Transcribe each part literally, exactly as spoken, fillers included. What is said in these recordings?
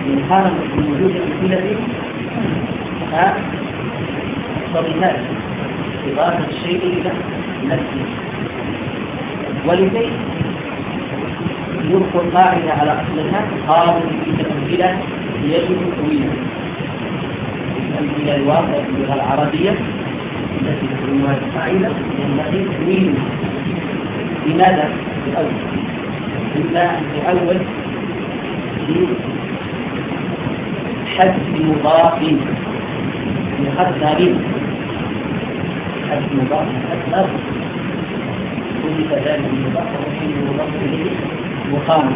من هذا وجود الأمثلة فالصريحات إضافة الشيء إلى نفسه. ولكي يلقوا القاعدة على أصلها قالوا في الأمثلة يجب طويلة. الأمثلة الواقعة في اللغة العربية التي تسمونها القاعدة ينبغي طويل. لماذا؟ الأول إلا الأول حذف مضاف مقدر، حذف مضاف مقدر كل ذلك المضاف وفي المضاف إليه مقام،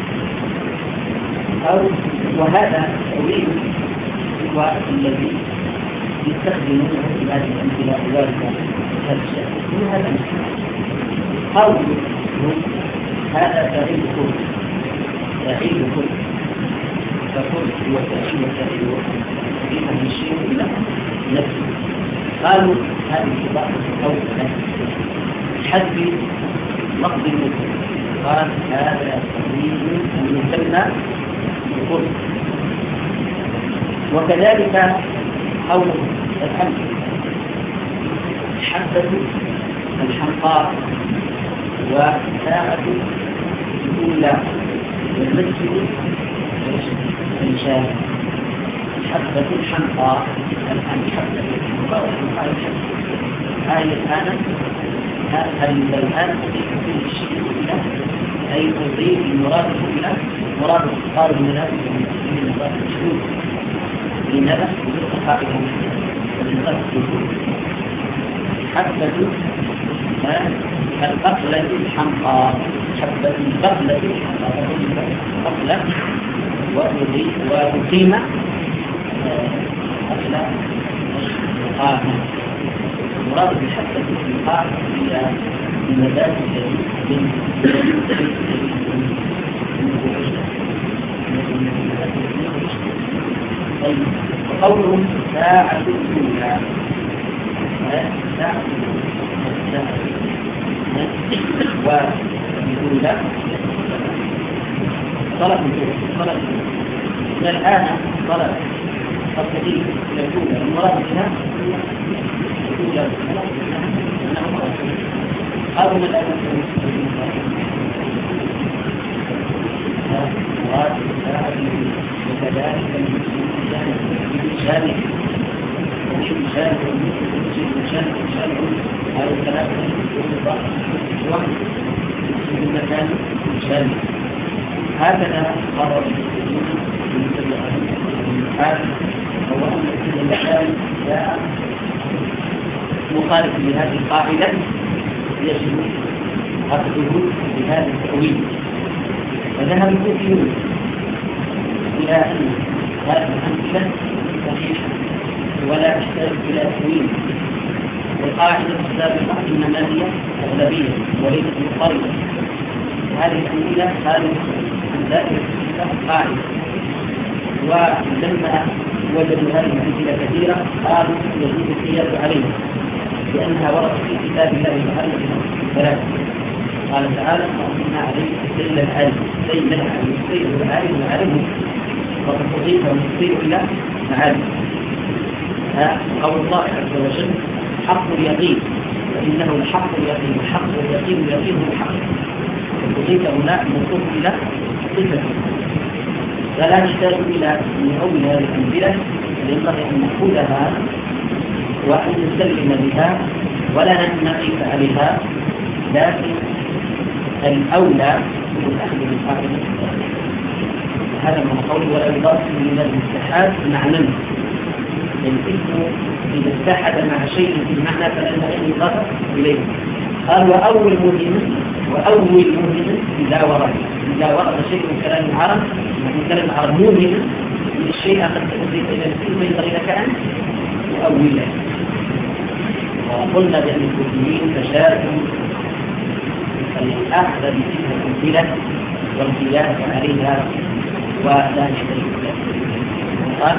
أو وهذا طويل هو الذي يستخدمونه في هذه الأمثلة الواردة هذا الشيء من هذا الشيء. قوله هذا فعيل كل فعيل كل فكل هو فعيل وفعيل فيه الشيء إلى نفسه. قالوا هذه الإضافة أولا حذف لفظ المثل، قال هذا تقريب المثنى بكل. وكذلك قوله الحمد حبة الحمقاء وساعة الأولى والمسجد الشام. حبة الحمقاء الآن حبة الحمقاء والحمقاء هذه الآن هذه الآن كل شيء إلى أي تضيف المراد إلى مراد قارب من هذا من مراد الشهود لماذا؟ للقائد حبة البقلة الحمقاء حبة البقلة الحمقاء بقلة وأقيم بقلة قامة. مراد بحبة الحمقاء هي المداد الجديد طيب. وقوله ساعة الأولى ساعة والأولى طلب طلب الآن طلب التقديم إلى الأولى المراد بها الأولى قالوا من الآن مراد ساعة وكذلك شامل ومن شامل ومن شامل شامل هذا الكلام واحد في المكان شامل. هكذا قرر هذا هو أن كل المكان جاء مخالف لهذه القاعدة يجب أخذه بهذا التأويل. فذهب الكوفيون إلى أن هذه الأمثلة صحيحة ولا تحتاج إلى تأويل. والقاعدة السابقة إنما هي أغلبية وليست مضطردة. هذه الأمثلة خارج عن ذلك القاعدة. ولما وجدوا هذه الأمثلة كثيرة قالوا يجوز القياس عليها لأنها وردت في كتاب الله تعالى ثلاثة. قال تعالى وأنزلنا عليك السيل العالم السيل العالم السيل العالم العالم وقد تضيف المسير إلى معالم. قول الله عز وجل حق اليقين فإنه الحق اليقين الحق اليقين اليقين هو الحق. وتضيف هنا موصوف إلى صفة. فلا نحتاج إلى أن نؤول هذه الأمثلة ينبغي أن نأخذها وأن نسلم بها ولا نقف عليها. لكن الأولى هو الأخذ بالقاعدة. هذا من قول ولا يضاف من الاتحاد معنى الاسم إذا اتحد مع شيء في المعنى فلأنه يضاف إليه. قال وأول مهم وأول مهم إذا ورد إذا ورد شيء من كلام العرب من كلام العرب مهم من الشيء قد تضيف إلى الاسم ينبغي لك أن تؤوله. وقلنا بأن الكوفيين تشاركوا الأخذ بتلك الأمثلة والقياس عليها ولا يحتاج إلى قال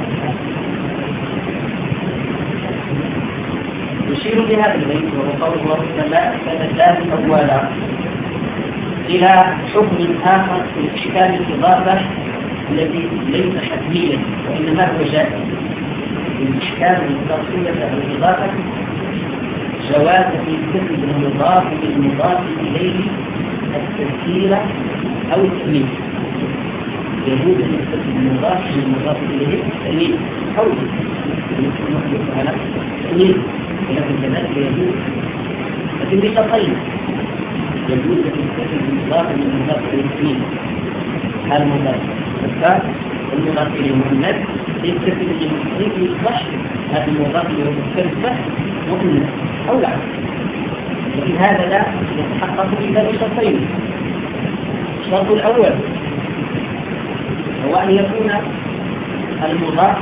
يشير بهذا البيت وهو قول الله تعالى فنزال أولا إلى حكم آخر في إشكال الإضافة الذي ليس حتميا وإنما هو جائز. الإحكام الإضافية أو الإضافة جواز في كتب المضاف بالمضاف إليه التذكير أو التأمين. يجوز أن يكتب المضاف بالمضاف إليه التأمين أو التأمين، ولكن كذلك يجوز لكن بشرطين. يجوز أن يكتب المضاف بالمضاف إليه التأمين هذا المضاف الثالث المضاف إليه مؤنث يكتب المضاف يصبح هذا المضاف إليه مختلفة مؤنث أو لا، لكن هذا لا يتحقق إلا بشرطين. الشرط الأول هو أن يكون المضاف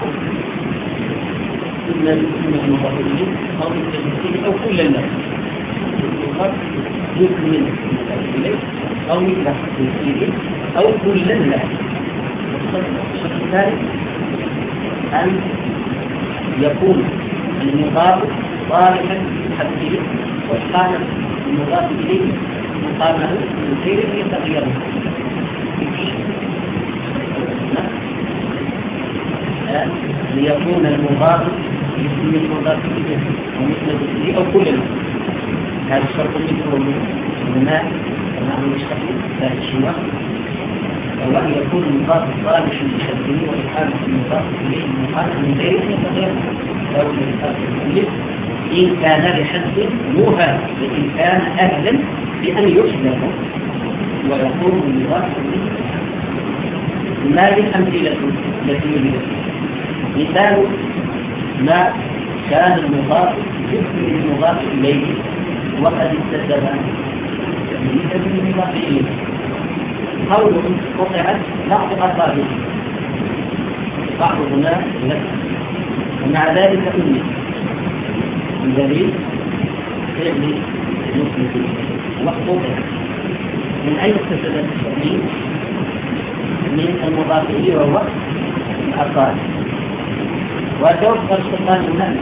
إما المضاف إليه أو مثل أو كل له المضاف يكمل المضاف إليه أو مثل إليه أو كل له. الشرط الثالث أن يكون المضاف صالحا لحذفه وإقامة المضاف إليه مقامه من غير أن يتغير. ليكون المضاف مثل المضاف إليه ومثل إليه أو كل له. هذا الشرط مثل العلماء المعنى الشرعي لا الشيوخ، وهو أن يكون المضاف صالحا لحذفه وإقامة المضاف إليه مقامه من غير أن يتغير. أو من إن كان بحد موهى وإن كان أهلا بأن يحذف ويكون المضاف إليه. ما الأمثلة التي يريد؟ مثال ما كان المضاف يكمل المضاف إليه وقد استدل مثل المضاف إليه قول قطعت بعض أصابعه بعض هنا لك ومع ذلك أمي الدليل فعل المسلم وقطع من أين استدل التأمين؟ من المضاف إليه وهو الأصابع. وتوفر السلطان هنا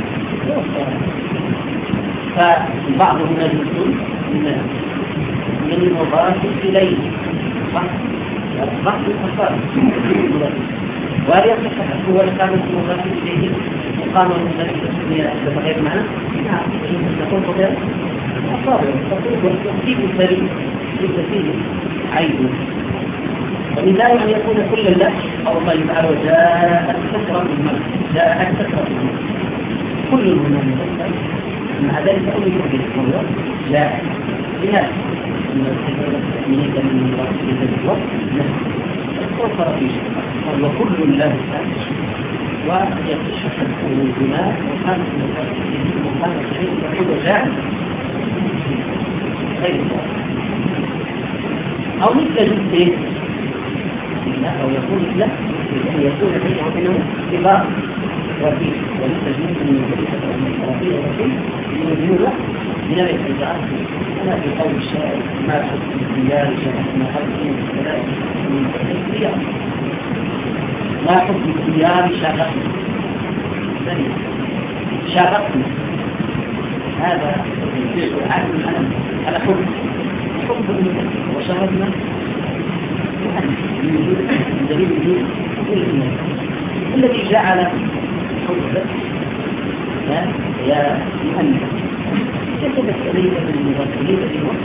فبعضهم يقول من المضاف إليه بعض الأصابع وهل يصح هو لكان المضاف إليه مقام المضاف بغير معنى؟ نعم تكون بغير أصابع وتكتيب الفريق للتفيد عيبه. ومن ذلك أن يكون كل الله أو الله تعالى جاءت كثرة من الملك جاءت كثرة من الملك كل الملك مع ذلك أول يوجد الله جاءت لهذا من يد من الله في ذلك الوقت توفر في شيء وكل الله تعالى ويتشحن الدماء وكان وكان الشيء يقول جاءت غير الله أو مثل جزء أو يكون لا يكون بينه وبينه اتباع رفيق ولتجميل من رفيق رفيق يوجد له من الاتباع. أنا في قول الشاعر ما حكم الديار شبهنا حكم الثلاث من الديار ما حكم الديار شبهنا شبهنا هذا الفعل عادل على حكم حكم وشبهنا دليل وجود الذي جعل حجة يا مؤنث كتبت إليه بالمغسلين الوقت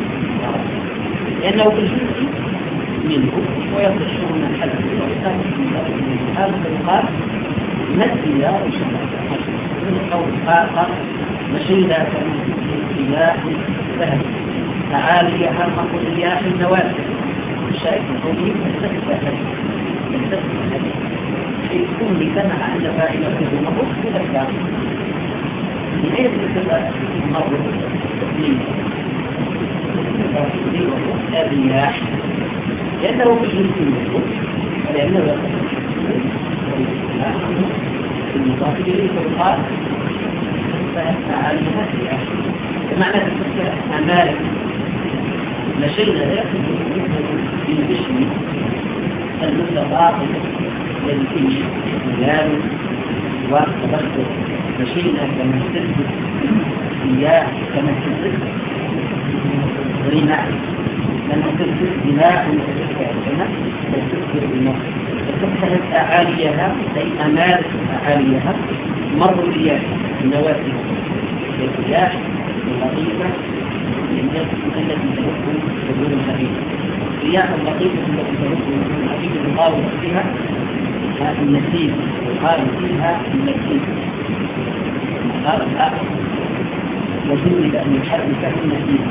لأنه في الجزء منه ويصلحون الحدث وإقامة من هذا القال نسي يا من قول آخر مشينا كمسيح ذهب تعالي حرق رياح النوافذ الشايف القومي يستثبت يستثبت يكون لسمع أن فائدته مضر مذكر من أين تستثبت مضر الرياح لأنه في الجنس المضر ولأنه المضاف إليه فالقال فعلى الرياح بمعنى تستثبت أعمالك مشينا يأخذ في الجسم المتقاطع للإنش مجال وتبخر مشينا كما تثبت إياه كما تثبت رماء لأن تذكر دماء وتذكر دماء وتذكر أعاليها أي أمال أعاليها مر الرياح النوافذ الرياح اللطيفة التي تدخل حضور الحديث الرياح اللطيفة التي تدخل الحديث يقال فيها النسيم يقال فيها النسيم قال الآخر وجلد أن يحرك النسيم.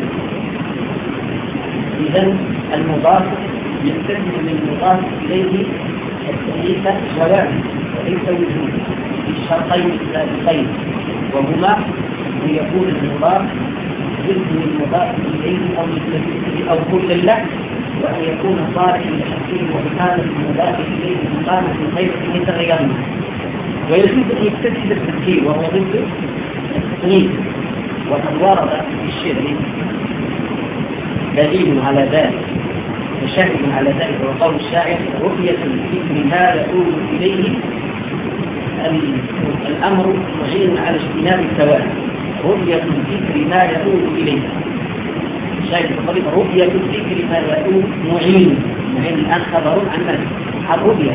إذن المضاف يستلزم من المضاف إليه التأليف جواب وليس وجود في الشرطين السابقين وهما أن يكون المضاف جزء من المضاف إليه أو مثله أو كل له وأن يكون صالحا لحقه وإقامة المضاف إليه إقامة غير يتغيرن ويجوز أن يكتسب التسهيل وهو ضد التقنين. وقد ورد في الشعر دليل على ذلك وشاهد على ذلك وقول الشاعر رؤية الذكر ما يؤول إليه الأمر معين على اجتناب الثواب. رؤية الذكر ما يؤول إليه شاهد بطريق رؤية الذكر ما يؤول معين معين الآن خبر عن من؟ عن رؤية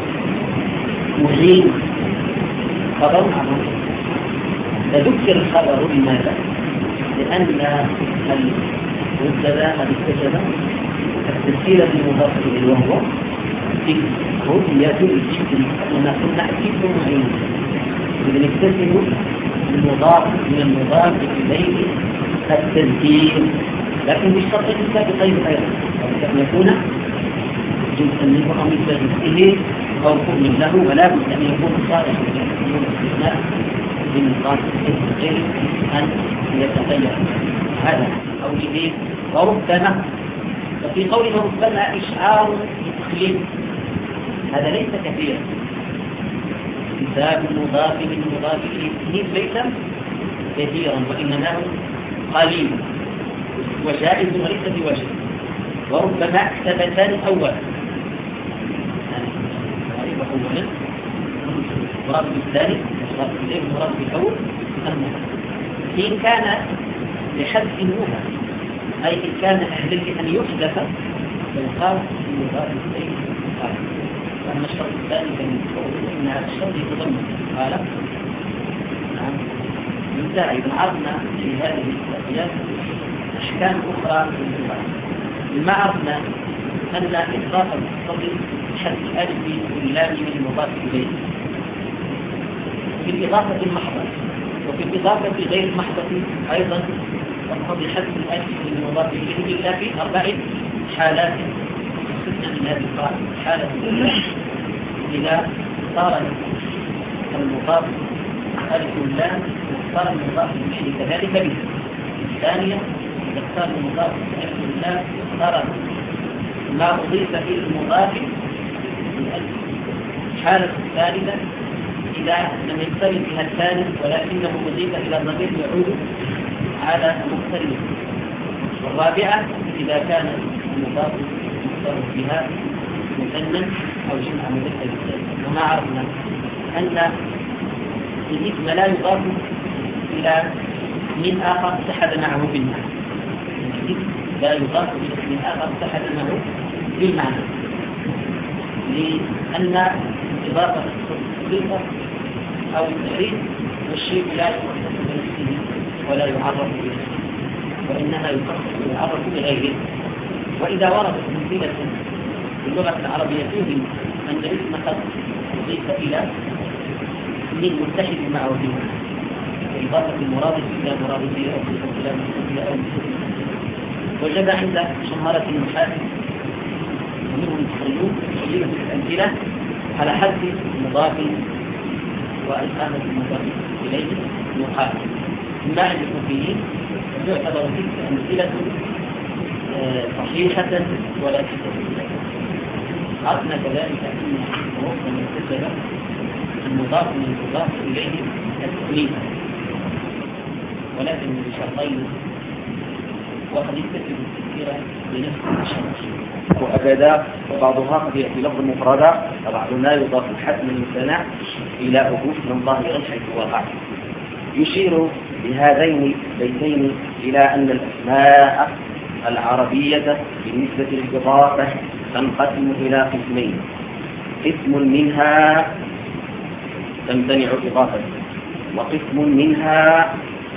معين خبر عن رؤية. فذكر الخبر لماذا؟ لأن المبتدا قد اكتسب التسهيل المضاف إليه وهو رؤية الذكر كما كنا ذكر معين. إذا اكتسب المضاف من المضاف إليه التسهيل لكن بالشرط السابقين أيضا أن يكون جزءا منه أو مثل جزئه أو كل له ولا بد أن يكون صالحا للاستثناء بالمضاف غير أن يتغير هذا قوله وربما. وفي قوله ربما إشعار بتخليل هذا ليس كثيرا. كتاب المضاف من مضاف إليه ليس كثيرا وإنما قليل وجائز وليس بواجب. وربما احتبتان أولا أولا مراد بالثاني مراد بالأول إن كان لحذف النوبة أي إن كان أهله أن يحدث فيقال المضاف إليه قال. وأما الشرط الثاني فإن هذا الشرط يتضمن قال نعم يبدأ إذا عرضنا في هذه الأبيات أحكام أخرى ما عرفنا أن إضافة الصدر حذف ألف واللام من المضاف إليه في الإضافة المحضة وفي الإضافة غير المحضة أيضا تقتضي حذف الألف من المضاف إليه إلا في أربع حالات استثنى من هذه القاعدة. حالة إذا صار المضاف ألف واللام صار المضاف إليه كذلك به. الثانية إذا صار المضاف ألف واللام صار ما أضيف إلى المضاف بالألف. الحالة الثالثة إذا لم يقترن بها الثالث ولكنه أضيف إلى ضمير يعود على مقترنه. والرابعة إذا كان المضاف مقترن بها مثنى أو جمع مذكر بالثالث. وما عرفنا أن الاسم لا يضاف إلى من آخر اتحد معه بالمعنى. الاسم لا يضاف إلى اسم آخر اتحد معه بالمعنى لأن إضافة الصفة أو التعريف والشيء لا يخصص بنفسه ولا يعرف به وإنما يخصص ويعرف بغيره. وإذا وردت أمثلة في اللغة العربية يوهم أن الاسم قد أضيف إلى من متحد معه بالمعنى إضافة المرادف إلى مرادفه أو إلى مستقبل أو مستقبل. وجد عند شمارة المحاسب ومنهم المخرجون يجيب الأمثلة على حذف مضاف وإقامة المضاف إليه يقال. ما عند الكوفيين يعتبر تلك أمثلة صحيحة ولا تستطيع. عرفنا كذلك أن الحروف المتصلة المضاف من المضاف إليه التقليد ولكن بشرطين وقد يكتسب التذكير بنفس الشرط وأبدا وبعضها قد يأتي لفظ مفردا وبعضنا يضاف الحتم المثنى إلى أبوش من ظاهر حيث وقع. يشير بهذين البيتين إلى أن الأسماء العربية بالنسبة للإضافة تنقسم إلى قسمين. قسم منها تمتنع إضافته، وقسم منها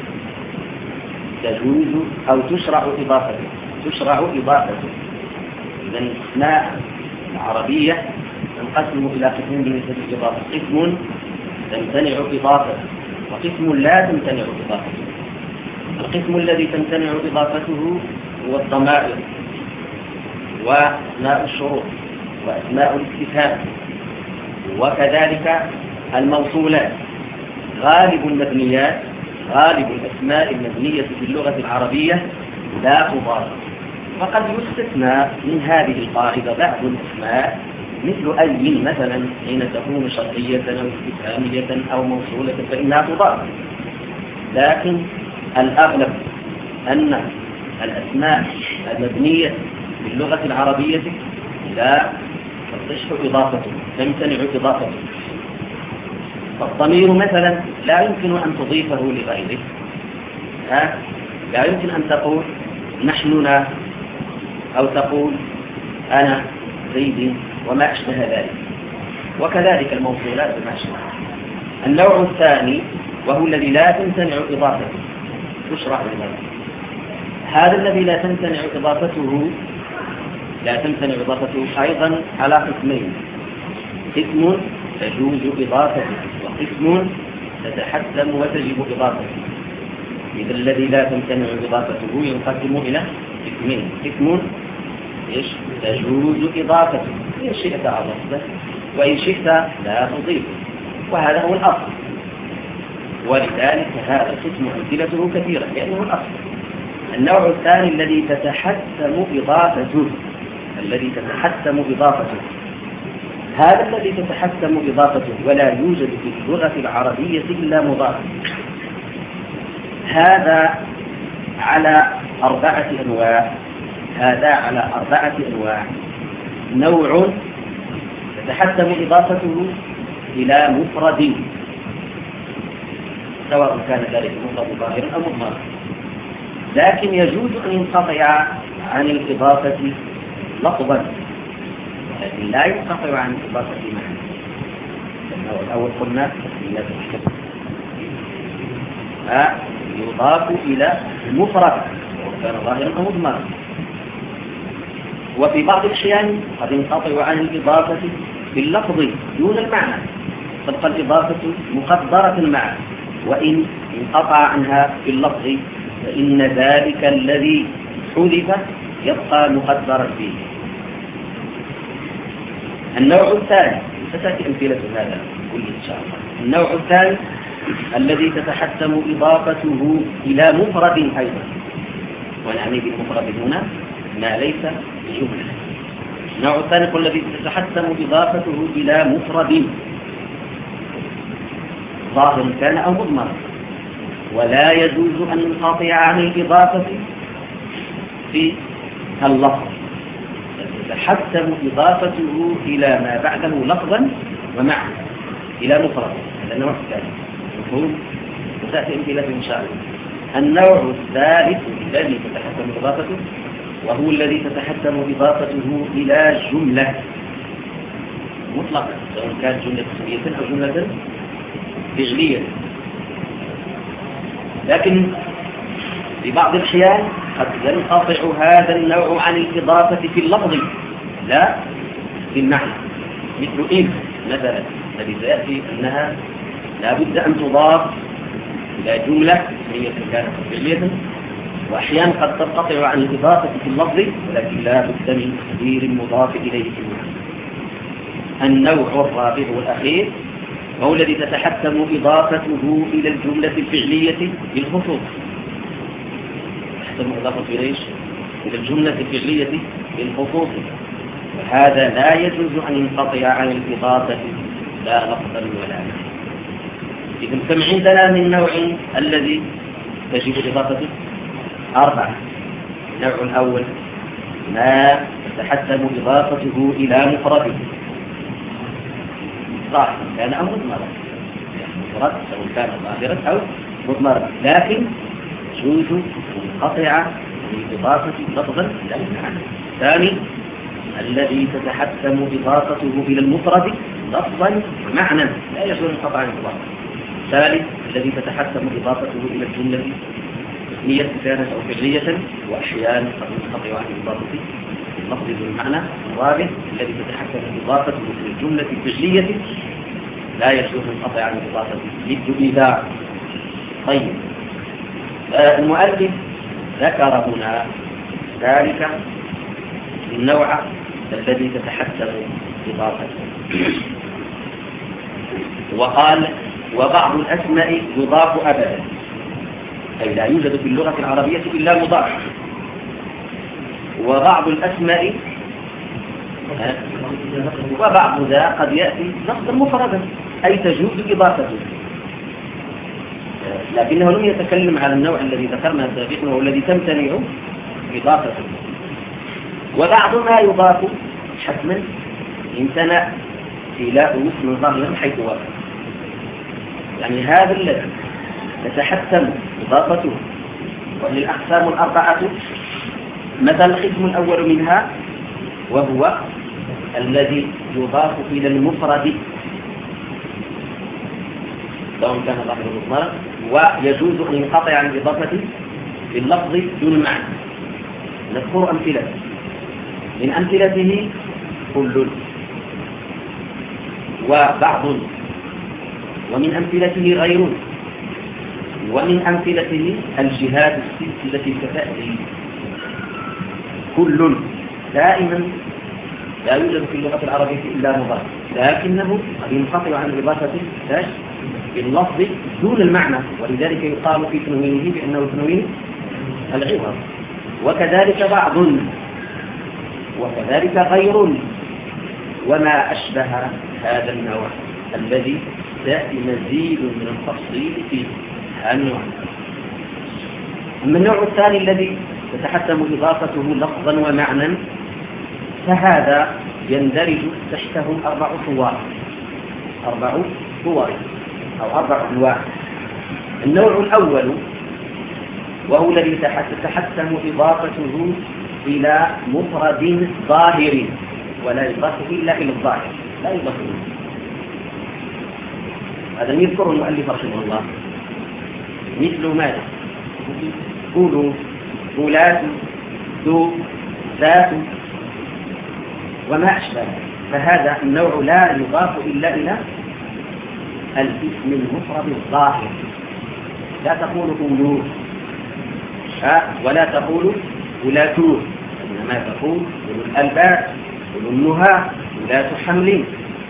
تجوز أو تشرع إضافته تشرع إضافته إذن الأسماء العربية تنقسم إلى قسمين بالنسبة للإضافة: قسم تمتنع إضافته، وقسم لا تمتنع إضافته. القسم الذي تمتنع إضافته هو الضمائر وأسماء الشروط وأسماء الاستفهام، وكذلك الموصولات. غالب المبنيات غالب الأسماء المبنية في اللغة العربية لا تضاف، فقد يستثنى من هذه القاعدة بعض الأسماء مثل أي مثلا حين تكون شرطية أو استفهامية أو موصولة فإنها تضاف، لكن الأغلب أن الأسماء المبنية في اللغة العربية لا تصح إضافته، تمتنع إضافته. فالضمير مثلا لا يمكن أن تضيفه لغيره، ها؟ لا يمكن أن تقول نحننا أو تقول أنا زيد وما أشبه ذلك، وكذلك الموصولات وما أشبه. النوع الثاني وهو الذي لا تمتنع إضافته تشرع إضافته. هذا الذي لا تمتنع إضافته لا تمتنع إضافته أيضا على قسمين: قسم تجوز إضافته، وقسم تتحتم وتجب إضافته. إذا الذي لا تمتنع إضافته ينقسم إلى قسمين: قسم إيش تجوز إضافته، إن شئت أضفته وإن شئت لا تضيفه، وهذا هو الأصل. ولذلك هذا القسم أمثلته كثيرة لأنه الأصل. النوع الثاني الذي تتحتم إضافته الذي تتحتم إضافته هذا الذي تتحتم إضافته ولا يوجد في اللغة العربية إلا مضاف. هذا على أربعة أنواع هذا على أربعة أنواع نوع تتحتم إضافته إلى مفرد، سواء كان ذلك مفرد ظاهرا أو مضمرا، لكن يجوز أن ينقطع عن الإضافة لفظا، لكن لا ينقطع عن الإضافة معنى. النوع الأول قلنا يضاف إلى المفرد وكان ظاهرا أو مضمرا. وفي بعض الأحيان قد ينقطع عن الإضافة باللفظ دون المعنى، تبقى الإضافة مقدرة معه، وإن انقطع عنها باللفظ فإن ذلك الذي حذف يبقى مقدرا فيه. النوع الثاني ستأتي أمثلة هذا كل إن شاء الله. النوع الثاني الذي تتحتم إضافته إلى مفرد أيضا، ونعني بالمفرد هنا ما ليس بجملة. النوع الثاني هو الذي تتحتم إضافته إلى مفرد ظاهر كان أو مضمر، ولا يجوز أن ننقطع عن الإضافة في اللفظ، تتحتم إضافته إلى ما بعده لفظا ومعنى إلى مفرد. هذا النوع الثاني مفهوم، وتأتي أمثلة إن شاء الله. النوع الثالث الذي تتحتم إضافته وهو الذي تتحتم إضافته إلى جملة مطلقة، سواء كانت جملة اسمية أو جملة فعلية. لكن في بعض الأحيان قد ينقطع هذا النوع عن الإضافة في اللفظ لا في المعنى، مثل إن مثلا الذي سيأتي أنها لا بد أن تضاف إلى جملة هي كانت فعلية، وأحيانا قد تنقطع عن الإضافة في اللفظ ولكن لا بد من تقدير المضاف إليه في المعنى. النوع الرابع والأخير وهو الذي تتحتم إضافته إلى الجملة الفعلية بالخصوص، تحتم إضافة إليش إلى الجملة الفعلية بالخصوص، وهذا لا يجوز أن ينقطع عن الإضافة لا لفظا ولا معنى. إذن كم عندنا من نوع الذي تجب إضافته؟ أربعة. النوع الأول ما تتحتم إضافته إلى مفرد ظاهرا كان أو مضمرا، مفرد سواء كان ظاهرا أو مضمرا، لكن يجوز أن ينقطع بالإضافة لفظا لا معنى. الثاني الذي تتحتم إضافته إلى المفرد لفظا ومعنى لا يجوز القطع عن الإضافة. الثالث الذي تتحتم إضافته إلى الجملة اسمية كانت أو فعلية وأحيانا قد ينقطع عن الإضافة اللفظ بالمعنى. الرابع الذي تتحتم إضافته إلى الجملة الفعلية لا يجوز القطع عن الإضافة للجملة. طيب آه المؤلف ذكر هنا ذلك النوع الذي تتحتم إضافته وقال وبعض الأسماء يضاف أبدا، أي لا يوجد في اللغة العربية إلا مضاف. وبعض الأسماء وبعض ذا قد يأتي لفظا مفردا أي تجوز إضافته، لكنه لم يتكلم على النوع الذي ذكرنا سابقا وهو الذي تمتنع إضافته. وبعض ما يضاف حتما امتنع إلى اسم ظاهر حيث وقع. يعني هذا الذي تتحتم إضافته وهي الأقسام الأربعة مثل القسم الأول منها وهو الذي يضاف إلى المفرد سواء كان ظاهر مضمرا ويجوز أن ينقطع عن الإضافة باللفظ دون المعنى. نذكر أمثلة من أمثلته كل وبعض، ومن أمثلته غير، ومن أمثلته الجهات الست التي كتأتي. كل دائما لا يوجد في اللغة العربية إلا مضاف، لكنه قد ينقطع عن الإضافة باللفظ دون المعنى، ولذلك يقال في تنوينه بأنه تنوين العوض. وكذلك بعض، وكذلك غير، وما أشبه هذا النوع الذي يأتي مزيد من التفصيل فيه النوع. أما النوع الثاني الذي تتحتم إضافته لفظا ومعنى فهذا يندرج تحته أربع صور أربع صور أو أربع أنواع. النوع الأول وهو الذي تتحتم إضافته إلى مفرد ظاهر ولا يضاف إلا إلى الظاهر، لا يضاف إلا. هذا يذكر المؤلف رحمه الله مثل ماذا؟ قولوا قولات ذو ذات وما أشبه. فهذا النوع لا يضاف إلا إلى الاسم المفرد الظاهر. لا تقول قولوا ولا تقول قولاتون، إنما تقول قولوا الألباب، قولوا النهى، ولاة حمل.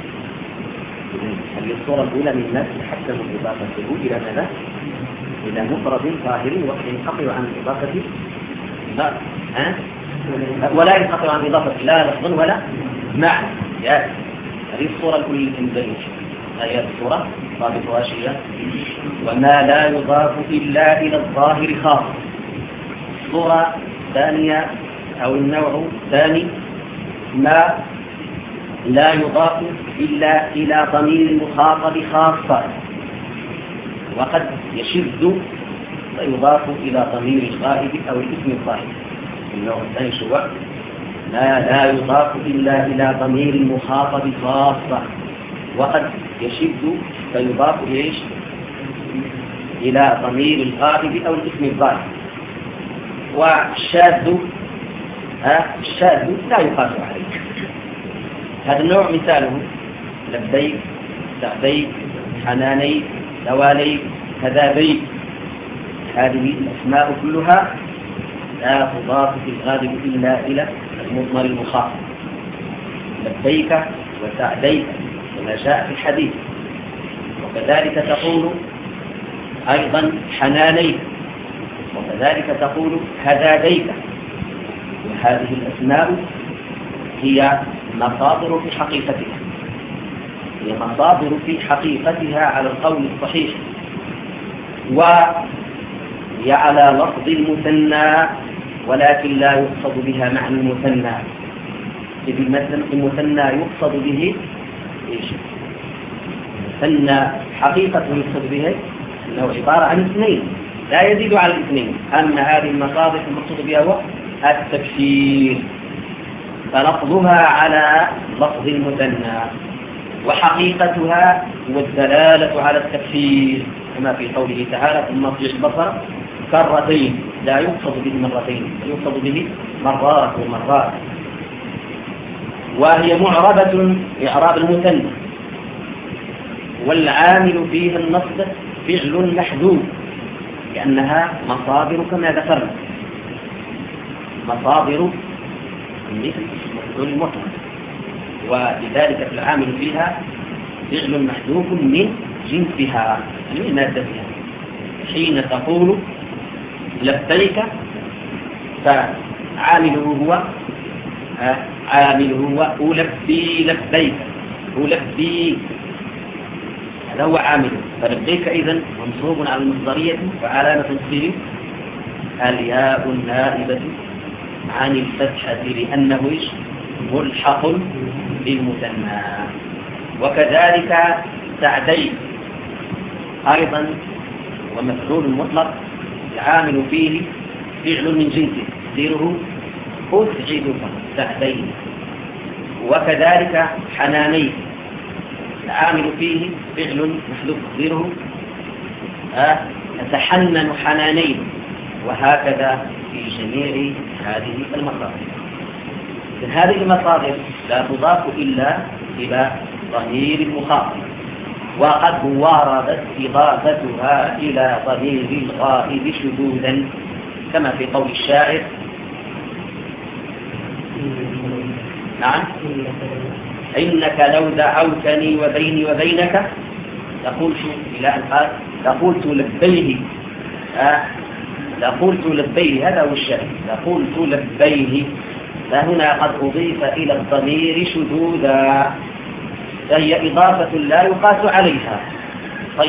هذه الصورة الأولى من الناس تحتم إضافته إلى ماذا؟ إلى مفرد ظاهر وينقطع عن إضافة لا ها ولا ينقطع عن إضافة لا لفظا ولا معنى. هذه الصورة الأولى تندرج. هذه الصورة رابطها شيئا وما لا يضاف إلا إلى الظاهر خاص. الصورة الثانية أو النوع الثاني ما لا يضاف إلا إلى ضمير المخاطب خاصة، وقد يشذ ويضاف إلى ضمير الغائب أو الاسم الظاهر. النوع الثاني هو ما لا يضاف إلا إلى ضمير المخاطب خاصة، وقد يشذ فيضاف إيش إلى ضمير الغائب أو الاسم الظاهر. والشاذ الشاذ لا يقاس عليه. هذا النوع مثاله لبيك، سعديك، حنانيك، دواليك، كذابيك. هذه الأسماء كلها لا تضاف في الغالب إلا إلى المضمر المخاطب. لبيك وسعديك كما جاء في الحديث. وكذلك تقول أيضا حنانيك، وكذلك تقول كذابيك. وهذه الأسماء هي مصادر في حقيقتها هي مصادر في حقيقتها على القول الصحيح، وهي على لفظ المثنى ولكن لا يقصد بها معنى المثنى. إذ المثنى يقصد به إيش؟ المثنى حقيقة يقصد به أنه عبارة عن اثنين، لا يزيد على الاثنين. أما هذه المصادر المقصود بها هو التبشير، فلفظها على لفظ المثنى، وحقيقتها هو الدلالة على التبشير، كما في قوله تعالى ثم ارجع البصر كرتين، لا يقصد به مرتين، يقصد به مرات ومرات. وهي معربة إعراب المثنى، والعامل فيها النصب فعل محذوف، لأنها مصادر كما ذكرنا، مصادر مثل مفعول المطلق، ولذلك العامل فيها فعل محذوف من جنسها من مادتها. حين تقول لبيك فعامله هو عامله هو ألبي لبيك، ألبي، هذا هو عامله. فلبيك إذن منصوب على المصدرية، وعلامة تصديره الياء النائبة عن الفتحة لأنه ملحق بالمثنى. وكذلك سعدين أيضا ومفعول مطلق العامل فيه فعل من جنسه تقديره أسعدك سعدين. وكذلك حنانين العامل فيه فعل محذوف تقديره أتحنن حنانين. وهكذا في جميع هذه المصادر. هذه المصادر لا تضاف إلا إلى ضمير المخاطب، وقد وردت إضافتها إلى ضمير الغائب شذوذا، كما في قول الشاعر نعم إنك لو دعوتني وبيني وبينك لقلت إلى أن قال لقلت لبيه أه لقلت لبيه، هذا هو الشاعر، لقلت لبيه. فهنا قد أضيف إلى الضمير شذوذا، فهي إضافة لا يقاس عليها. طيب،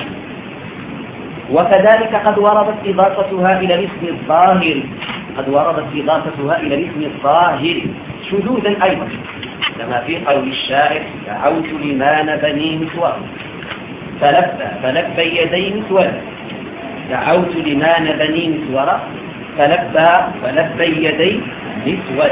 وكذلك قد وردت إضافتها إلى الاسم الظاهر، قد وردت إضافتها إلى الاسم الظاهر شذوذا أيضا، كما في قول الشاعر دعوت لمان بني مسور فلبى فلبى يدي مسور، دعوت لمان بني مسور فلبى فلبى يدي مسور.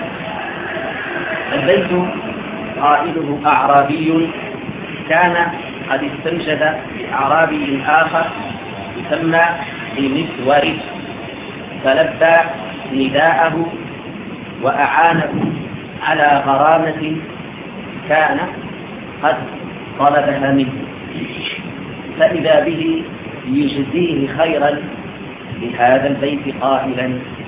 البيت قائله أعرابي كان قد استنجد بأعرابي آخر يسمى بمسور، فلبى نداءه وأعانه على غرامة كان قد طلبها منه، فإذا به يجزيه خيرا لهذا البيت قائلا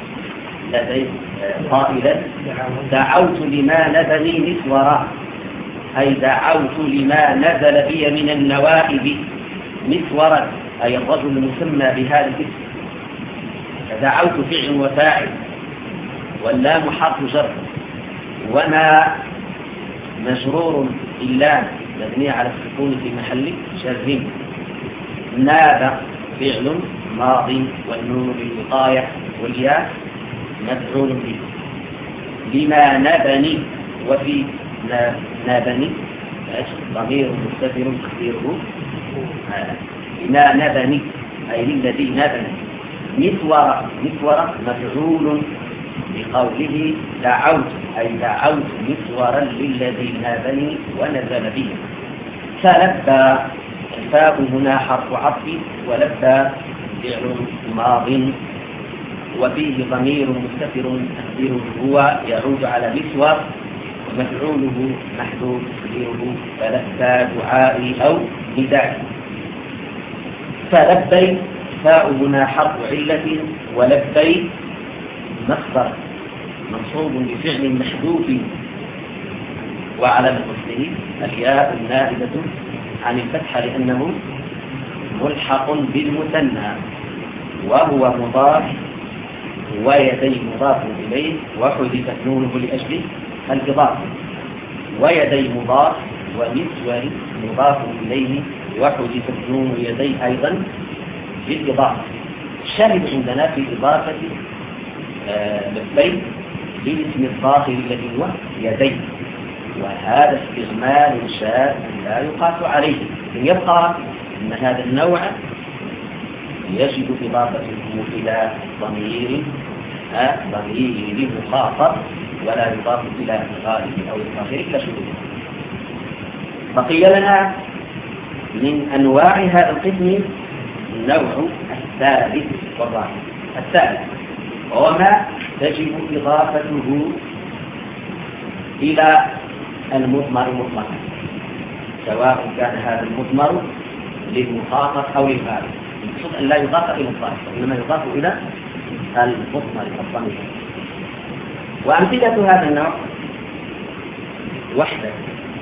قائلا دعوت لما نزلي مسورا، أي دعوت لما نزل بي من النوائب مسورا، أي الرجل المسمى بهذا الاسم. فدعوت فعل وفاعل، واللام حرف جر، وما مجرور إلا مبني على السكون في محل جر. ناب فعل ماضي والنون للوقاية والياء مفعول به. لما نبني، وفي نبني ضمير مستتر تقديره لما نبني أي للذي نبني. مسور مسور مفعول بقوله دعوت، أي دعوت مسورا للذي نابني ونزل به. فلبى الفاء هنا حرف عطف، ولبى فعل ماض وفيه ضمير مستتر تقديره هو يعود على مسور، ومفعوله محذوف تقديره فلبى دعائي أو ندائي. فلبي فاء هنا حرف علة، ولبي مصدر منصوب بفعل محذوف، وعلى مثله الياء النائبة عن الفتحة لأنه ملحق بالمثنى، وهو مضاف ويدي مضاف إليه وحذفت نونه لأجل الإضافة، ويدي مضاف ومسور مضاف إليه وحذفت نون يدي أيضا بالإضافة. الشاهد عندنا في إضافة لبيك بالاسم الظاهر الذي هو يدي، وهذا استغمال شاذ لا يقاس عليه. يبقى أن هذا النوع يجب إضافته إلى ضمير ضمير مخاطب ولا يضاف إلى الغالب أو الظاهر إلا شروط. بقي لنا من أنواع هذا القسم النوع الثالث والرابع. الثالث هو ما تجب إضافته إلى المضمر مطلقا، سواء كان هذا المضمر للمخاطب أو للغالب. المقصود أن لا يضاف إلى الظاهر وإنما يضاف إلى المضمر الضمير. وأمثلة هذا النوع وحدك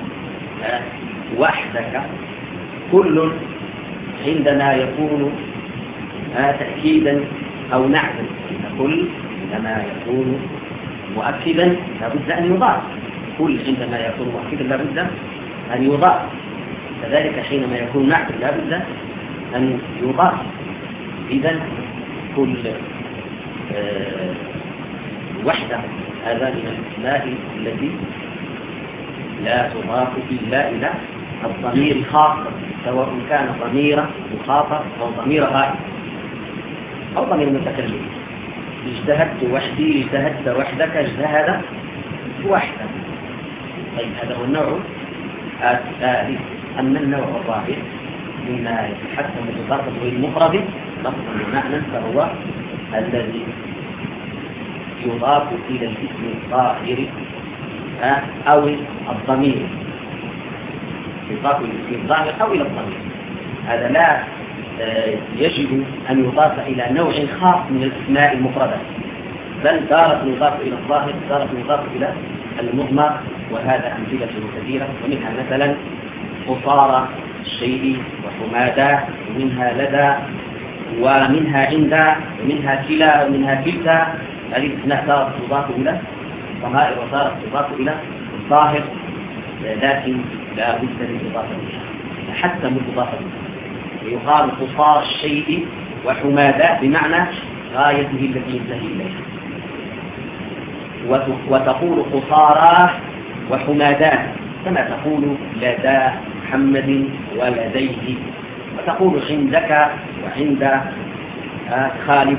وحدك كل عندما يكون تأكيدا أو نعتا. كل عندما يكون مؤكدا لابد أن يضاف. كل عندما يكون مؤكدا لابد أن يضاف. كذلك حينما يكون نعتا لابد أن يضاف. إذن كل أه وحدة هذا من الأسماء التي لا تضاف إلا إلى الضمير خاصة، سواء كان ضمير مخاطب أو ضمير غائب أو ضمير متكلم. اجتهدت وحدي، اجتهدت وحدك، اجتهد وحدك. طيب هذا هو النوع الثالث. أما النوع الرابع مما يتحكم بضربه المفرد لفظا بمعنى فهو الذي يضاف إلى الاسم الظاهر أو الضمير، يضاف إلى الاسم الظاهر أو إلى الضمير. هذا لا يجب أن يضاف إلى نوع خاص من الأسماء المفردة، بل تارة يضاف إلى الظاهر، تارة يضاف إلى المضمر. وهذا أمثلة كثيرة، ومنها مثلا قصارى الشيء وحمادة، ومنها لدى، ومنها عند، ومنها كلا، ومنها كلتا. هذه الأسماء تارة تضاف إلى الضمائر وتارة تضاف إلى الظاهر، لكن لا بد من إضافتها حتى من إضافتها. يقال قصار الشيء وحمادة بمعنى غايته التي ينتهي إليها، وتقول قصارى وحمادات كما تقول لدى محمد ولديه، وتقول عندك وعند خالد.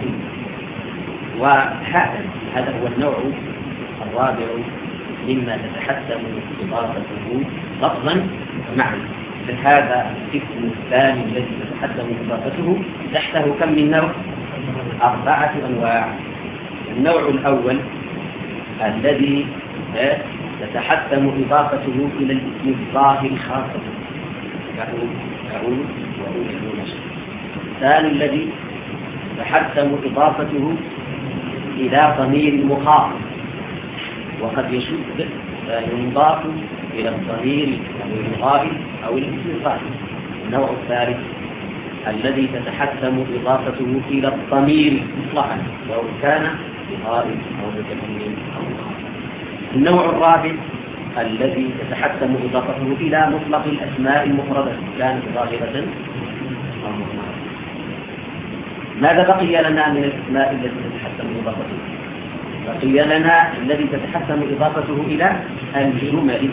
وهذا هذا هو النوع الرابع مما تتحتم إضافته لفظا ومعنى. هذا الاسم الثاني الذي تتحتم إضافته تحته كم من نوع؟ أربعة أنواع. النوع الأول الذي تتحتم إضافته إلى الاسم الظاهر خاصة، يعود يعود وعود ونشر. الثاني الذي تتحتم إضافته إلى ضمير مخاطب، وقد يشد فينضاف إلى الضمير أو الغائب أو الاسم الظاهر. النوع الثالث الذي تتحتم إضافته إلى الضمير مطلقا، سواء كان غائب أو متكلم أو مخاطب. النوع الرابع الذي تتحتم إضافته إلى مطلق الأسماء المفردة، كانت ظاهرة أو مضمرة. ماذا بقي لنا من الأسماء التي تتحتم إضافته؟ بقي لنا الذي تتحتم إضافته إلى الجمل،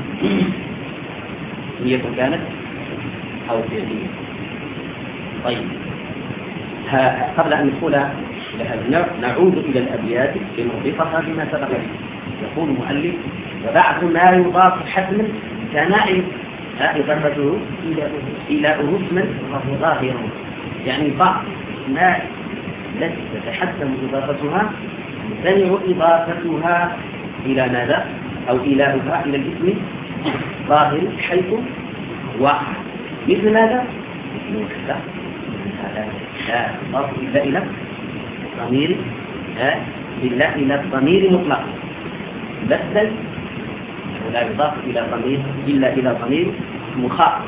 هي كانت أو فعلية. طيب قبل أن ندخل إلى هذا النوع نعود إلى الأبيات لنضيفها بما سبق. يقول المؤلف: وبعض ما يضاف حتما كنائب إضافته إلى اسم ظاهر، يعني بعض ما التي تتحتم إضافتها تمتنع إضافتها إلى ماذا؟ أو إلهها إلى الاسم ظاهر حيث وقع. مثل ماذا؟ مثل وحدة. هذا لا يضاف إلا إلى الضمير، إلا إلى الضمير مطلقا، بدل ولا يضاف إلى ضمير إلا إلى ضمير مخاطب.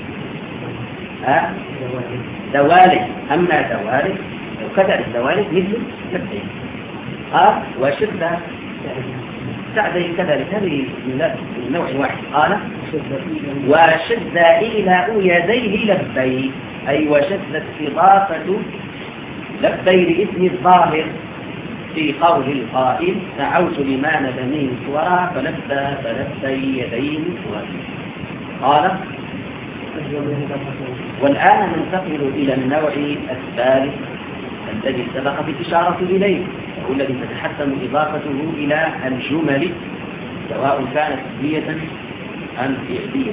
دوالك، أما دوالك وكذلك دوالك مثل لبين. قال وشدة سعدين كذلك، هذه من نوع واحد. قال وشد إلى يديه لبين، أي وشدت إضافة لبين لاسم الظاهر في قول القائل: دعوت لما ندمين سورا فلبى فلبي يدين سورا. قال والآن ننتقل إلى النوع الثالث الذي سبقت الإشارة إليه، وهو الذي تتحتم إضافته إلى الجمل سواء كانت اسمية أم فعلية.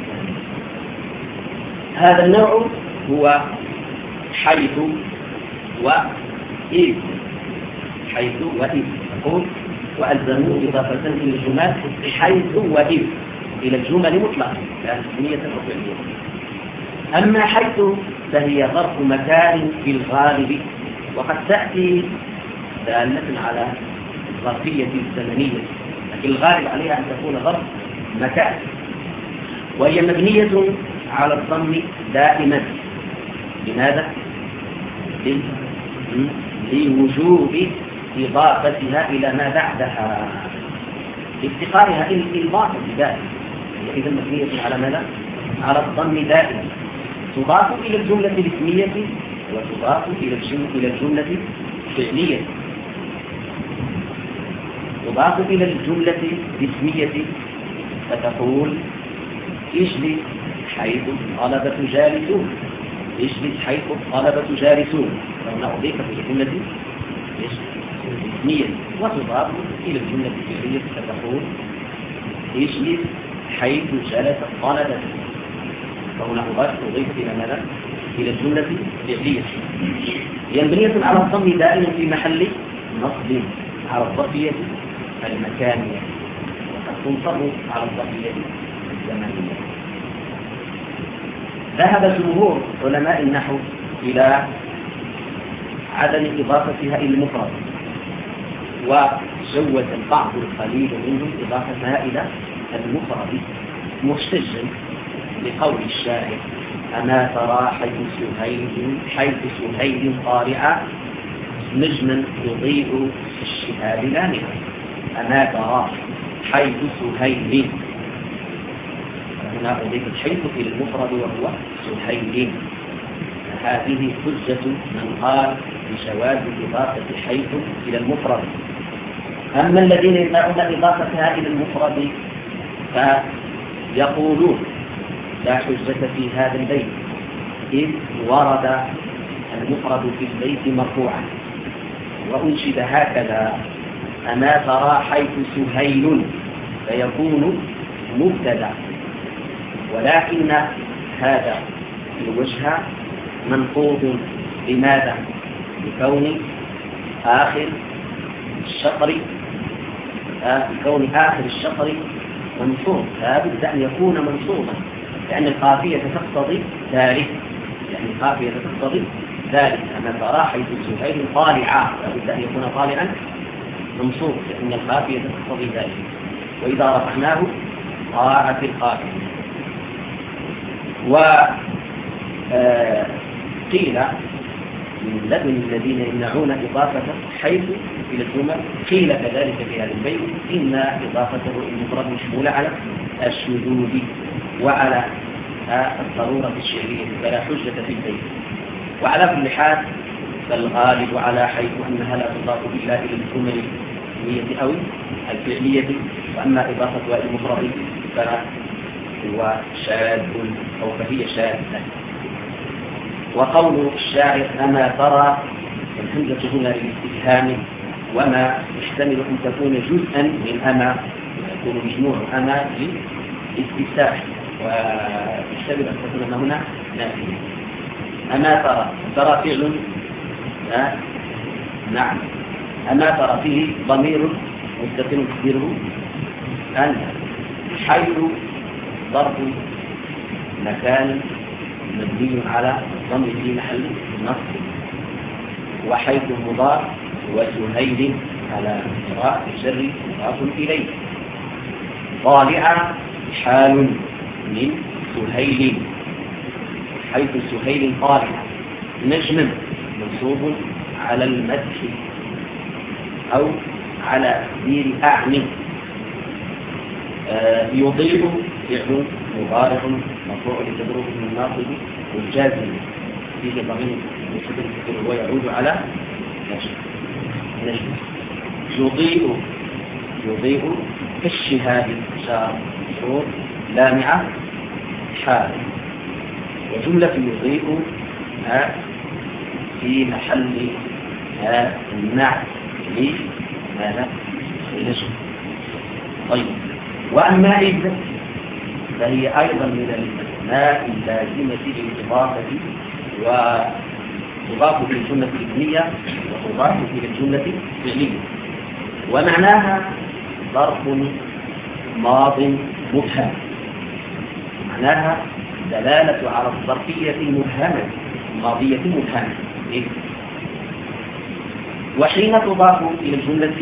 هذا النوع هو حيث وإذ. حيث وإذ تقول وألزموا إضافة إلى الجمل حيث وإذ إلى الجمل مطلقا كانت اسمية أو فعلية. أما حيث فهي ظرف مكان في الغالب، وقد تأتي دالة على ظرفية زمنية، لكن الغالب عليها أن تكون ظرف مكان، وهي مبنية على الضم دائما. لماذا؟ لوجوب إضافتها إلى ما بعدها، لافتقارها إلى الإضافة دائما. إذا مبنية على ماذا؟ على الضم دائما، تضاف إلى الجملة الاسمية وتضاف إلى الجملة الفعلية. تضاف إلى الجملة الاسمية فتقول اجلس حيث الطلبة جالسون، اجلس حيث الطلبة جالسون، فهنا أضيف في الجملة الاسمية. وتضاف إلى الجملة الفعلية فتقول اجلس حيث جلس الطلبة، فهنا أضيف إلى ماذا؟ إلى الجملة الفعلية. هي مبنية على الضم دائما في محل نصب على الظرفية المكانية، وقد تنصب على الظرفية الزمانية. ذهب جمهور علماء النحو إلى عدم إضافتها إلى المفرد، وجوز البعض القليل منهم إضافتها إلى المفرد محتجا لقول الشاعر: أما ترى حيث سهيل حيث سهيل طالعا نجما يضيء في الشهاب لامعا. أما ترى حيث سهيل، هنا أضيف الحيث إلى المفرد وهو سهيل. هذه حجة من قال بجواز إضافة حيث إلى المفرد. أما الذين يمنعون إضافتها إلى المفرد فيقولون لا حجة في هذا البيت، إذ ورد المفرد في البيت مرفوعا، وأنشد هكذا: أما ترى حيث سهيل، فيكون مبتدأ، ولكن هذا الوجه منقوض. لماذا؟ لكون آخر الشطر بكون آخر الشطر منصوب، لابد أن يكون منصوبا، لأن القافية تقتضي ذلك، لأن القافية تقتضي ذلك. أما ترى حيث سهيل طالعا، لابد أن يكون طالعا منصوب، لأن القافية تقتضي ذلك. وإذا رفعناه ضاعت القافية. وقيل من لدن الذين يمنعون إضافة حيث إلى الجمل، قيل كذلك في هذا البيت إن إضافته المفرد مشمولة على الشذوذ وعلى الضرورة الشعرية، فلا حجة في البيت. وعلى كل حال فالغالب على حيث أنها لا تضاف إلا إلى الجمل الاسمية أو الفعلية، وأما إضافتها إلى المفرد فهو شاذ أو فهي شاذة. وقول الشاعر: أما ترى، الحمزة هنا للاستفهام، وما يحتمل أن تكون جزءا من أما، يكون مجموع أما للاستفتاح، ويحتمل أن تكون هنا نافية. أما ترى، ترى فعل لا نعم. أما ترى فيه ضمير مستتر تقديره أنت. حيث ظرف مكان مبني على الضم في محل نصب، وحيث مضاف وسهيل على قراءة الجر مضاف إليه. طالعا حال من سهيل، حيث سهيل طالعا. نجم منصوب على المدح أو على تقدير أعني. آه يضيء فعل مضارع مرفوع لتدرك من الناصب والجازم، فيه ضمير مستتر ويعود على نجم. يضيء يضيء كالشهاب شار صور لامعة حال. وجملة يضيء في محل النعت لماذا؟ للاسم. طيب، وأما إذ فهي أيضا من الأسماء اللازمة للإضافة وتضاف إلى الجملة الاسمية وتضاف إلى الجملة الفعلية، ومعناها ظرف ماض مبهم، معناها دلالة على الظرفية المبهمة الماضية مبهمة. إيه؟ وحين تضاف إلى الجملة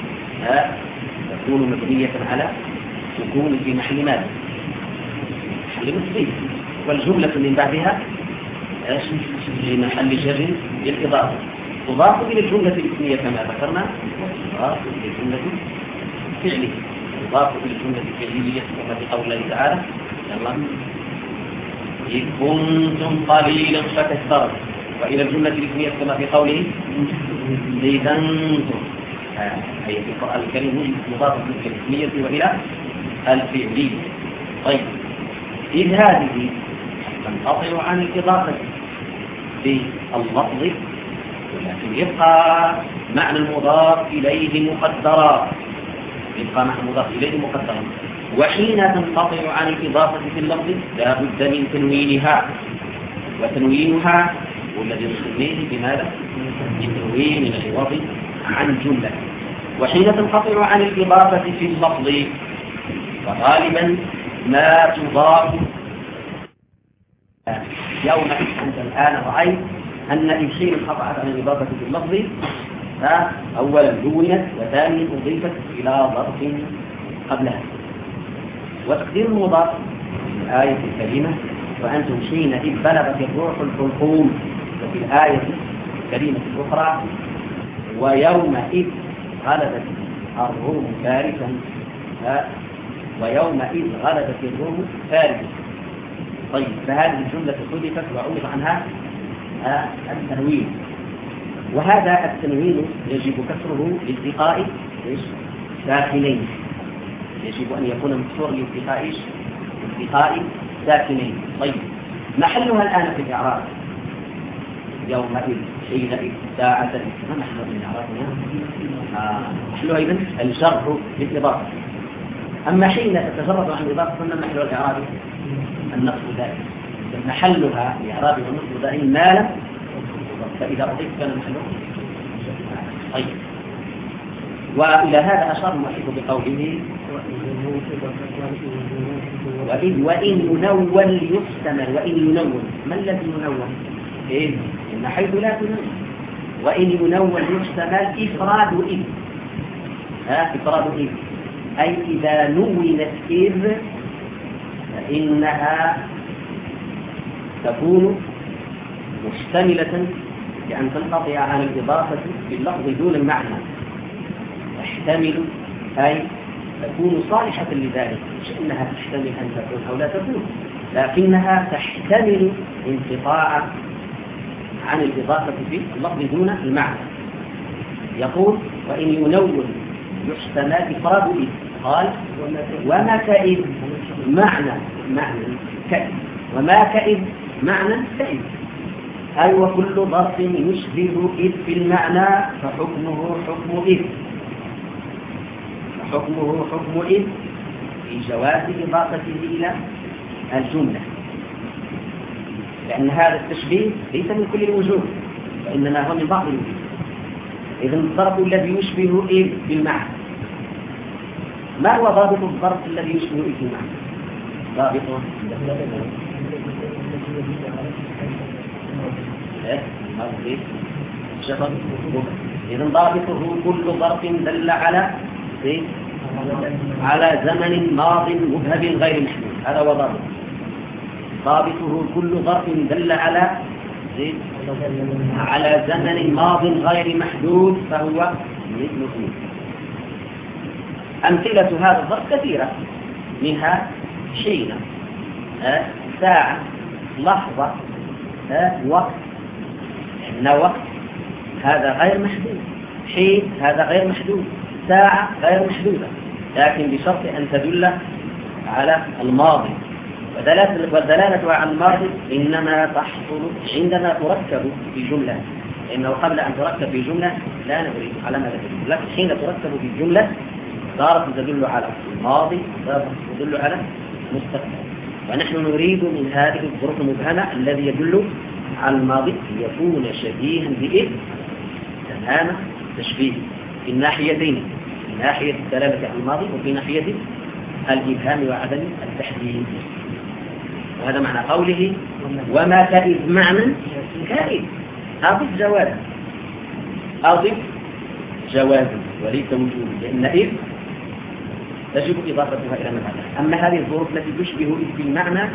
تكون مبنية على سكون في محل ماذا؟ محل مصدر، والجملة من بعدها في محل جر بالإضافة. تضاف إلى الجملة الاسمية كما ذكرنا، وتضاف إلى الجملة الفعلية. تضاف إلى الجملة الفعلية كما في قول الله تعالى: يلا إذ كنتم قليلا فكثرتم، وإلى الجملة الاسمية كما في قوله: إذ أنتم. أي في القرآن الكريم مضافة إلى الاسمية وإلى الفعلية. طيب، إذ هذه تنقطع عن الإضافة في اللفظ، ولكن يبقى معنى المضاف إليه مقدرا، يبقى معنى المضاف إليه مقدرا. وحين تنقطع عن الإضافة في اللفظ لا بد من تنوينها، وتنوينها والذي نسميه بماذا؟ بتنوين العوض عن الجملة. وحين تنقطع عن الإضافة في اللفظ فغالبا ما تضاف. يومئذ أنت الآن رأيت أن الحين انقطعت عن الإضافة في اللفظ، فأولا دونت، وثانيا أضيفت إلى ظرف قبلها. وتقدير المضاف في الآية الكريمة: وأنتم حينئذ بلغت الروح الحلقوم، وفي الآية الكريمة الأخرى: ويومئذ غلبت الروم فارسا، ويومئذ غلبت الروم فارسا. طيب، فهذه الجملة حذفت وعوض عنها التنوين، وهذا التنوين يجب كسره لالتقاء ساكنين، يجب أن يكون مكسور لالتقاء التقاء ساكنين. طيب، محلها الآن في الإعراب: يومئذ، حينئذ، ساعة، ما محلها من إعرابنا؟ آه. محلها إذن الجر بالإضافة. أما حين تتجرد عن الإضافة فما محل الإعراب؟ النصب دائم. محلها الإعراب والنصب دائم ما لم، فإذا أضيف كان محله. طيب، وإلى هذا أشار المؤلف بقوله: وإن وإن ينون يحتمل. وإن ينون، ما الذي ينون؟ إيه؟ إن حيث لا تنون. وإن ينون يحتمل إفراد إذ، ها إفراد إذ، أي إذا نونت إذ فإنها تكون محتملة بأن تنقطع عن الإضافة باللفظ دون المعنى. تحتمل أي تكون صالحة لذلك، مش أنها تحتمل أن تكون أو لا تكون، لكنها تحتمل انقطاع عن الإضافة في اللفظ دون المعنى. يقول: وإن ينون يحتمل إفراد إذ، قال: وما كإذ معنى معنى كإذ، وما كإذ معنى كإذ، أي وكل ظرف يشبه إذ في المعنى فحكمه حكم إذ، فحكمه حكم إذ في جواز إضافته إلى الجملة، لأن هذا التشبيه ليس من كل الوجوه، وإنما هو من بعض الوجوه. إذن الظرف الذي يشبه إذ في المعنى، ما هو ضابط الظرف الذي يشبه إذ في المعنى؟ ضابطه إذن ضابطه كل ظرف دل على على زمن ماض مبهم غير محدود، هذا هو ضابطه. ضابطه كل ظرف دل على على زمن ماض غير محدود فهو مثل اسمه. أمثلة هذا الظرف كثيرة، منها حين، ساعة، لحظة، وقت. لأن وقت هذا غير محدود، حين هذا غير محدود، ساعة غير محدودة، لكن بشرط أن تدل على الماضي. والدلالة على الماضي إنما تحصل عندما تركب في جملة لأنه قبل أن تركب في جملة لا ندري على ماذا تدل، لكن حين تركب في جملة صارت تدل على الماضي، صارت تدل على المستقبل. ونحن نريد من هذه الظروف المبهمة الذي يدل على الماضي يكون شبيها بإذ تمام تشبيه في الناحيتين، في ناحية الدلالة على الماضي وفي ناحية الإبهام وعدم التحديد. وهذا معنى قوله وما كإذ معنى كإذ، أضف جواز، أضف جواز وليس وجود، لأن إذ تجب إضافتها إلى ما بعدها. أما هذه الظروف التي تشبه إذ بالمعنى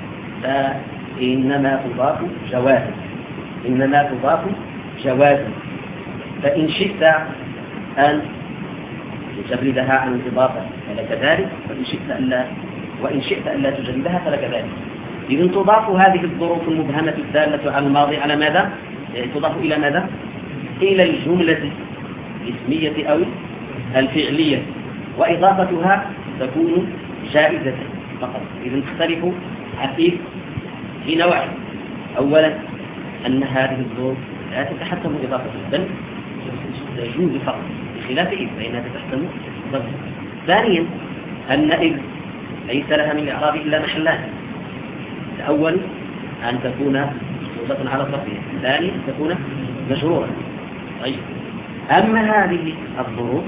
فإنما تضاف جوازا، إنما تضاف جوازا. فإن شئت أن تجردها عن الإضافة فلك ذلك، وإن شئت ألا وإن شئت ألا تجردها فلك ذلك. إذن تضاف هذه الظروف المبهمة الدالة على الماضي على ماذا؟ تضاف إلى ماذا؟ إلى الجملة الاسمية أو الفعلية، وإضافتها تكون جائزة فقط. إذن تختلف عن في نوعين. أولا أن هذه الظروف لا تتحتم إضافتها بل تجوز فقط، بخلاف إذ فإنها تتحتم إضافتها. ثانيا أن إذ ليس لها من الإعراب إلا محلان. الأول أن تكون مجرورة على الظرفية، الثاني أن تكون مجرورة. طيب أما هذه الظروف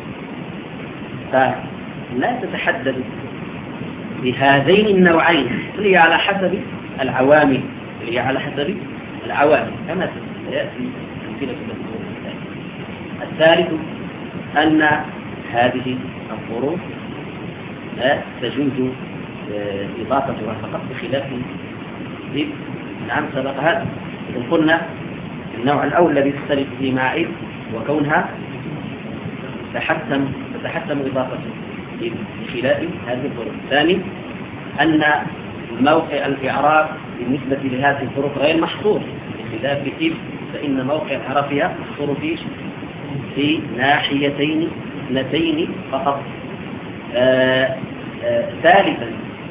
فلا تتحدد بهذين النوعين، اللي على حسب العوامل اللي على حسب العوامل كما سيأتي أمثلة الظروف. الثالث أن هذه الظروف لا تجوز إضافتها فقط بخلاف إذ. نعم سبق هذا. إذن قلنا النوع الأول الذي تختلف فيه مع إذ وكونها تحتم تتحتم إضافته إذ بخلاف هذه الظروف. الثاني أن موقع الإعراب بالنسبة لهذه الظروف غير محصور بخلاف إذ، فإن موقع الإعراب فيها محصور فيه في ناحيتين اثنتين فقط. آآ آآ ثالثا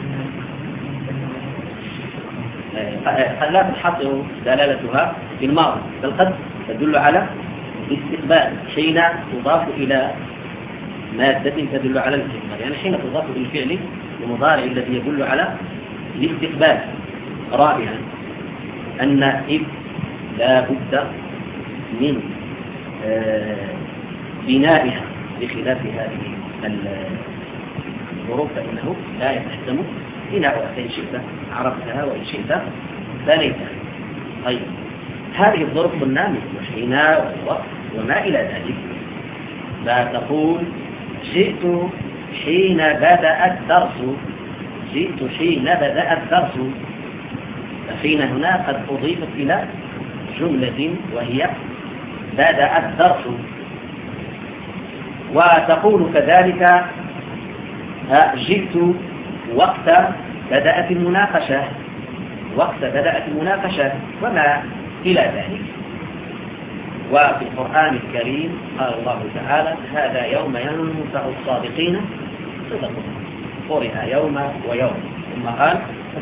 قد لا تنحصر دلالتها في الماضي بل قد تدل على الاستقبال حين تضاف إلى مادة تدل على الاستقبال، يعني حين تضاف بالفعل المضارع الذي يدل على الاستقبال. رابعا أن إذ لا بد من بنائها بخلاف هذه الظروف فإنه لا يتحتم بناؤها، فإن شئت عرفتها وإن شئت ثنيتها. طيب هذه الظروف قلنا مثل حين والوقت وما إلى ذلك. لا تقول جئت حين بدأ الدرس، جئت حين بدأ الدرس، فحين هنا قد أضيفت إلى جملة وهي بدأ الدرس. وتقول كذلك جئت وقت بدأت المناقشة، وقت بدأت المناقشة وما إلى ذلك. وفي القرآن الكريم قال الله تعالى هذا يوم ينفع الصادقين صدقهم، قرئ يوم ويوم. ثم قال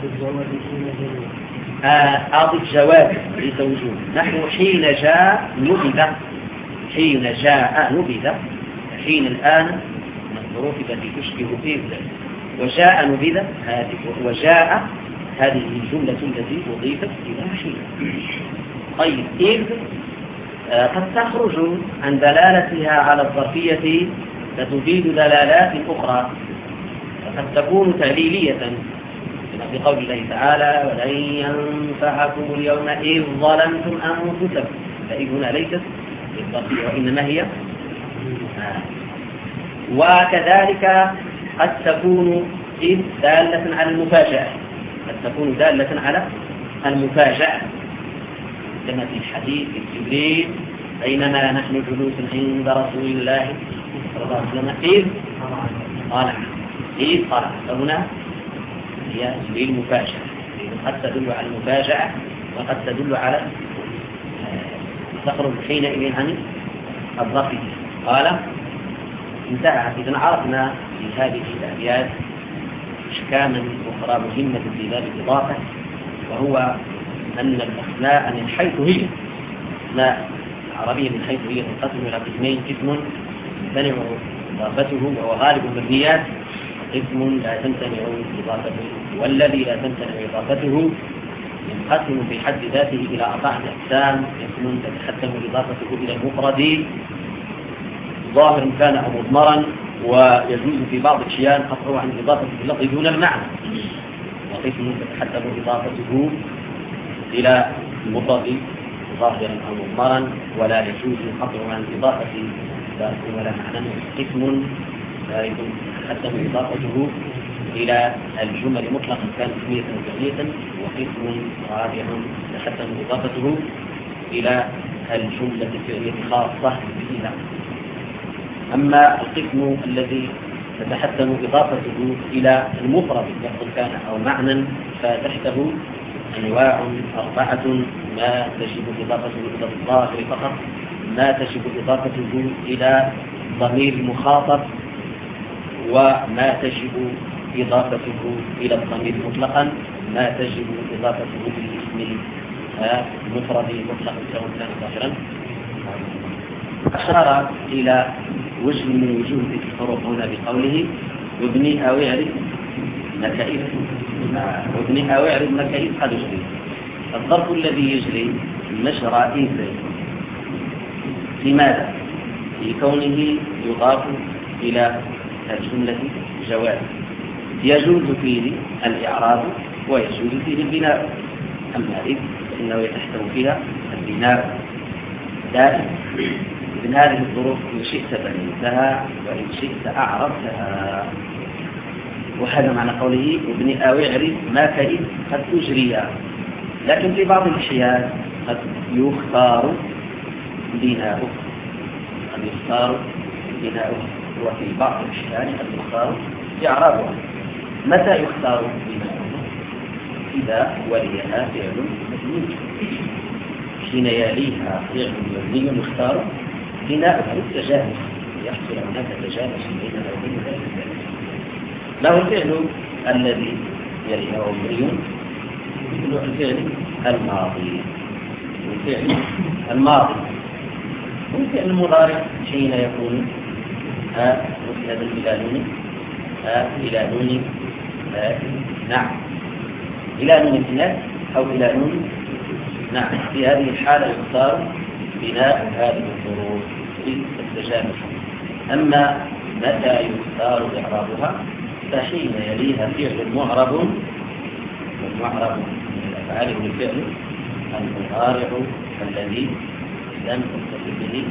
أضف جواب ليس وجود. نحن حين جاء نبذ، حين جاء نبذ، حين الآن من الظروف التي تشبه إذ، وجاء نبذ هذه، وجاء هذه الجملة التي أضيفت إلى حين. طيب إذ قد تخرج عن دلالتها على الظرفية فتفيد دلالات أخرى، وقد تكون تعليلية كما في قول الله تعالى ولن ينفعكم اليوم إذ ظلمتم أنفسكم، فإذ هنا ليست للظرفية وإنما هي آه. وكذلك قد تكون إذ دالة على المفاجأة، قد تكون دالة على المفاجأة كما في الحديث جبريل بينما نحن جلوس عند رسول الله صلى الله عليه وسلم إذ طلع، إذ طلع، فهنا هي للمفاجأة، قد تدل على المفاجأة وقد تدل على تخرج حينئذ عن الظرفية. قال انتهى. إذن عرفنا في هذه الأبيات أحكاما أخرى مهمة في باب الإضافة، وهو أن الأسماء من حيث هي أسماء العربية من حيث هي تنقسم إلى قسمين: قسم تمتنع إضافته وهو غالب المبنيات، قسم لا تمتنع إضافته. والذي لا تمتنع إضافته ينقسم في حد ذاته إلى أربعة أقسام: قسم تتحتم إضافته إلى المفرد ظاهر كان أو مضمرا، ويجوز في بعض الأحيان قطعه عن إضافة اللفظ دون المعنى. وقسم تتحتم إضافته إلى المفرد ظاهرا أو مضمرا ولا يجوز قطعه عن إضافة لا ولا معنى. قسم تتحتم إضافته إلى الجمل مطلقا كان اسمية أو فعلية. وقسم رابع تتحتم إضافته إلى الجملة الفعلية خاصة بإذا. أما القسم الذي تتحتم إضافته إلى المفرد لفظ كان أو معنى فتحته أنواع أربعة: ما تجب إضافته إلى الظاهر فقط، ما تجب إضافته إلى ضمير المخاطب، وما تجب إضافته إلى الضمير مطلقا، ما تجب إضافته للاسم المفرد مطلقا سواء كان ظاهرا. أشار إلى وجه من وجوه الفروق هنا بقوله: وابني أو يعرف مكائد وابني أو يعرف مكائد قد يجري. الظرف الذي يجري مجرى إنسان لماذا؟ لكونه يضاف إلى الجملة جواز، يجوز فيه الإعراب ويجوز فيه البناء. أما إذ فإنه يتحتم فيها البناء دائما. من هذه الظروف إن شئت بنيتها وإن شئت أعرفتها. وهذا معنى قوله: وابني أو يعرف ما كإذ قد تجري. لكن في بعض الأحيان قد يختار بناؤه قد يختار بناؤه وفي بعض الأحيان قد يختار إعرابها. متى يختار بناؤه؟ إذا وليها فعل مبني، حين يليها فعل مبني يختار بناؤها للتجانس، يحصل هناك تجانس بين وبين ذلك. له الفعل الذي يليها مبني مثل الفعل الماضي والفعل الماضي والفعل المضارع حين يكون مسندا إلى نون إلى نون نعم إلى نون الإناث أو إلى نون نعم. في هذه الحالة يختار بناء هذه الظروف للتجانس. أما متى يختار إعرابها؟ فحين يليها فعل معرب، والمعرب من الأفعال هو الفعل المضارع الذي لم تتصل به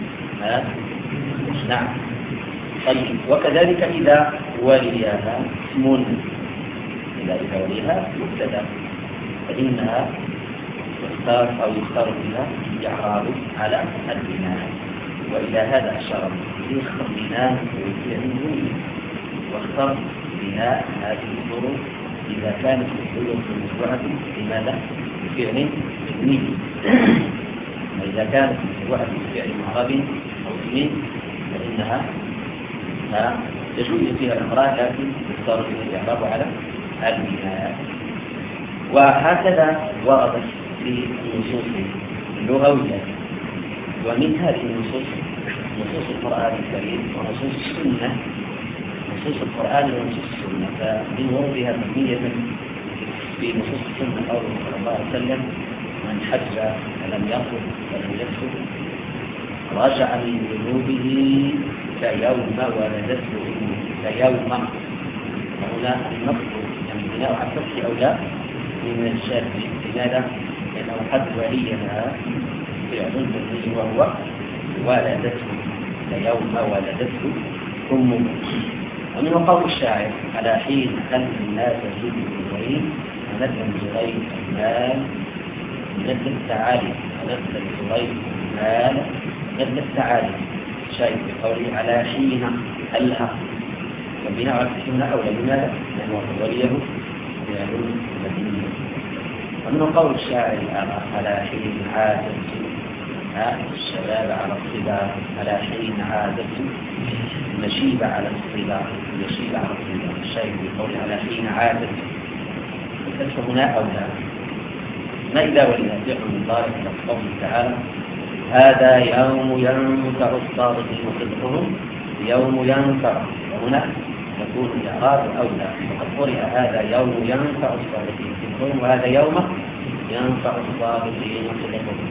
نعم. طيب، وكذلك إذا وليها اسم، إذا وليها مبتدأ فإنها تختار أو يختار بها إعراب على البناء. وإلى هذا أشار يختار بناء ويفعله، واختار بناء هذه الظروف إذا كانت الظروف مشروعة بماذا؟ بفعل مبني. وإذا كانت مشروعة بفعل معرب أو اسم فإنها يجوز فيها الإقرار، لكن يختار فيها الإعراب على البناء. وهكذا وردت في النصوص اللغوية. ومن هذه النصوص نصوص القرآن الكريم ونصوص السنة، نصوص القرآن ونصوص السنة. فمن وردها مبنية في نصوص السنة قوله صلى الله عليه وسلم: من حج فلم يرفث ولم يفسق رجع من ذنوبه كيوم ولدته كيوم. وهنا النص يعني بناء على النص أولى من الشافعي. لماذا؟ لأنه قد وليها فعل مبني وهو ولدته كيوم ولدته أمه. ومن قول الشاعر: على حين خلف الناس جد الزرين ونزل الزرين المال نزل التعالي ونزل الزرين المال نزل التعالي. شايف بقوله على حين ألها، والبناء على الحين أولى. لماذا؟ لأنه وليه فعل مبني. ومن قول الشاعر على حين عادت الشباب على الصبا، على حين عادت نشيب على الصبا نشيب على الصبا. الشاعر بقول على حين عادت الفتح هنا أولى. ما إذا ولها فعل مضارع كقوله تعالى: هذا يوم ينفع الصادقين صدقهم يوم ينفع، وهنا يكون الإعراب أولى. وقد قرئ هذا يوم ينفع الصادقين صدقهم، وهذا يوم ينفع الصادقين صدقهم.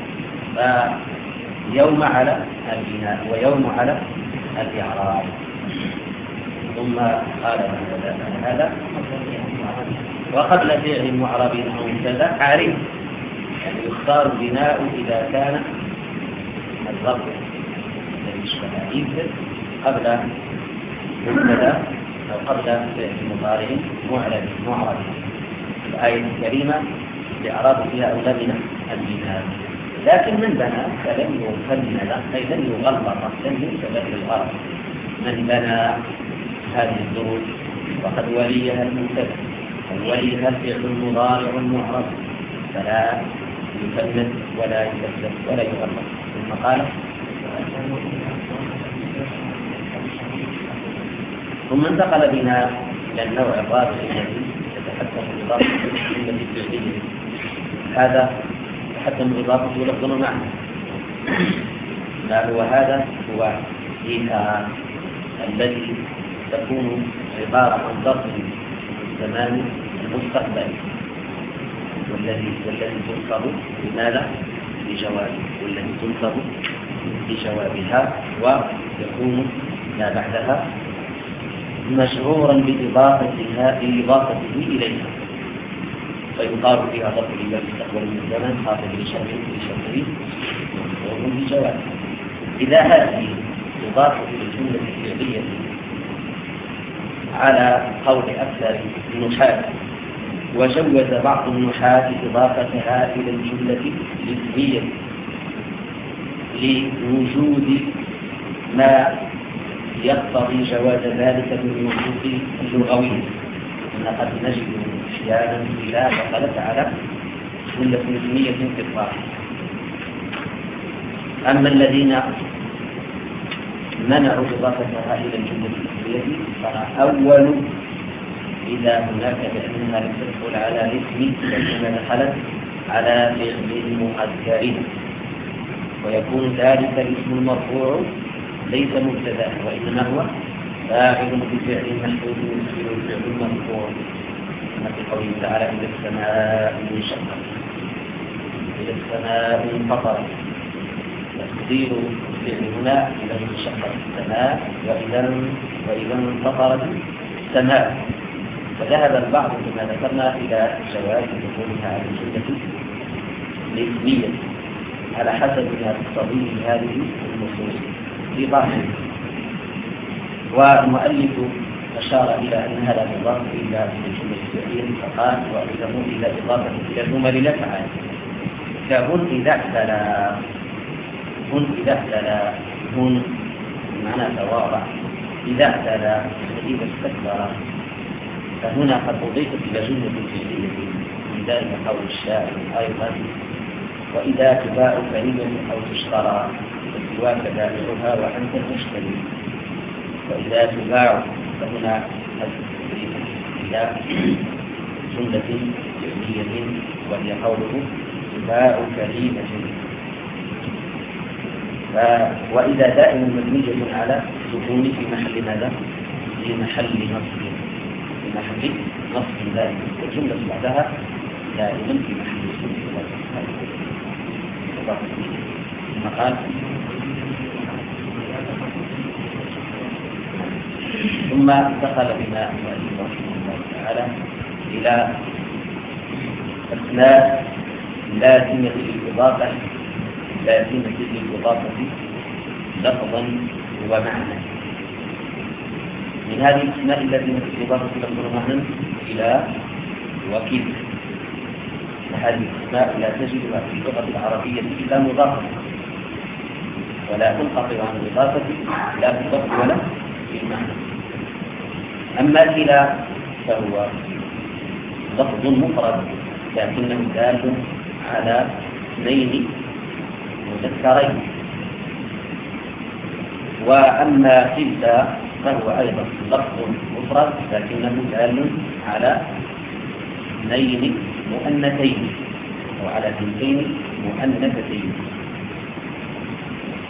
فيوم على البناء ويوم على الإعراب. ثم قال بعد هذا وقبل فعل معرب أو مبتدأ عارف، يعني يختار البناء إذا كان الظرف الذي يشبه إذ قبل مبتدأ أو قبل فعل مضارع معرب معرب. الآية الكريمة الإعراب فيها أولى من البناء، لكن من بنى فلم يفند أي لم يغلط، لم ينسب للغرض. من بنى هذه الدروس وقد وليها المبتدأ وليها الفعل المضارع المعرب فلا يفند ولا يكذب ولا يغلط. ثم قال ثم انتقل بنا إلى النوع الرابع الذي يتحدث بإضافة الجملة الفعلية. هذا يتحدث بإضافة لفظ ومعنى. ما هو هذا؟ هو إيثار الذي تكون عبارة عن ظرف الزمان المستقبلي، والذي والذي تنصب بماذا؟ بجوابه، والذي تنصب بجوابها، ويكون ما بعدها مشهورا بإضافتها بإضافته إليها، فيقال فيها ظرف المستقبل من الزمن خاطب لشرعه لشرعه مشهور بجوابه. إذا هذه إضافة الجملة الفعلية على قول أكثر النحاة، وجوز بعض النحاة إضافتها إلى الجملة الاسمية لوجود ما يقتضي جواز ذلك من النصوص اللغوية. إن قد نجد أحيانا إذا دخلت على جملة اسمية في الظاهر. أما الذين منعوا إضافتها إلى الجملة الاسمية فأول إذا هناك بأنها لم تدخل على الاسم فإنما دخلت على فعل مقدر، ويكون ذلك الاسم المرفوع ليس مبتدأ وإنما هو فاعل بفعل محذوف يشبه الفعل المرفوع، كما في قوله تعالى إذا السماء انشقت إذا السماء انفطرت. تقدير الفعل هنا إذا انشقت السماء وإذا وإذا انفطرت السماء. فذهب البعض كما ذكرنا إلى جواز دخولها على الجملة الاسمية على حسب ما تقتضيه هذه النصوص في ظاهره. والمؤلف أشار إلى أن هذا الإضافة إلى الجملة الفعلية فقال وإذا إلى إضافة إلى الجمل لا تعالى كهن إذا اعتلى هن إذا اعتلى هن معنى تواضع إذا اعتلى إذا استكبر، فهنا قد أضيفت إلى جملة فعلية من ذلك قول الشاعر أيضا وإذا تباع كريمة أو تشترى فسواك بائعها وأنت تشتري. وإذا تباع فهنا أضيفت إلى جملة فعلية وهي قوله تباع كريمة. وإذا دائما مبنية على سكون في محل ماذا؟ في محل نصب في محل نصب ذلك، والجملة بعدها دائما في محل نصب ثم قال ثم دخل بنا المؤلف رحمه الله تعالى إلى أسماء لازمة للإضافة لازمة للإضافة لفظا ومعنى. من هذه الأسماء اللازمة للإضافة لفظا ومعنى إلى وكيل. هذه الأسماء لا تجدها في اللغة العربية إلا مضافة ولا تنقطع عن الإضافة لا في اللفظ ولا في المعنى. أما كلا فهو لفظ مفرد لكنه دال على اثنين مذكرين. وأما كلتا فهو أيضا لفظ مفرد لكنه دال على اثنين مؤنثين أو على اثنتين مؤنثتين.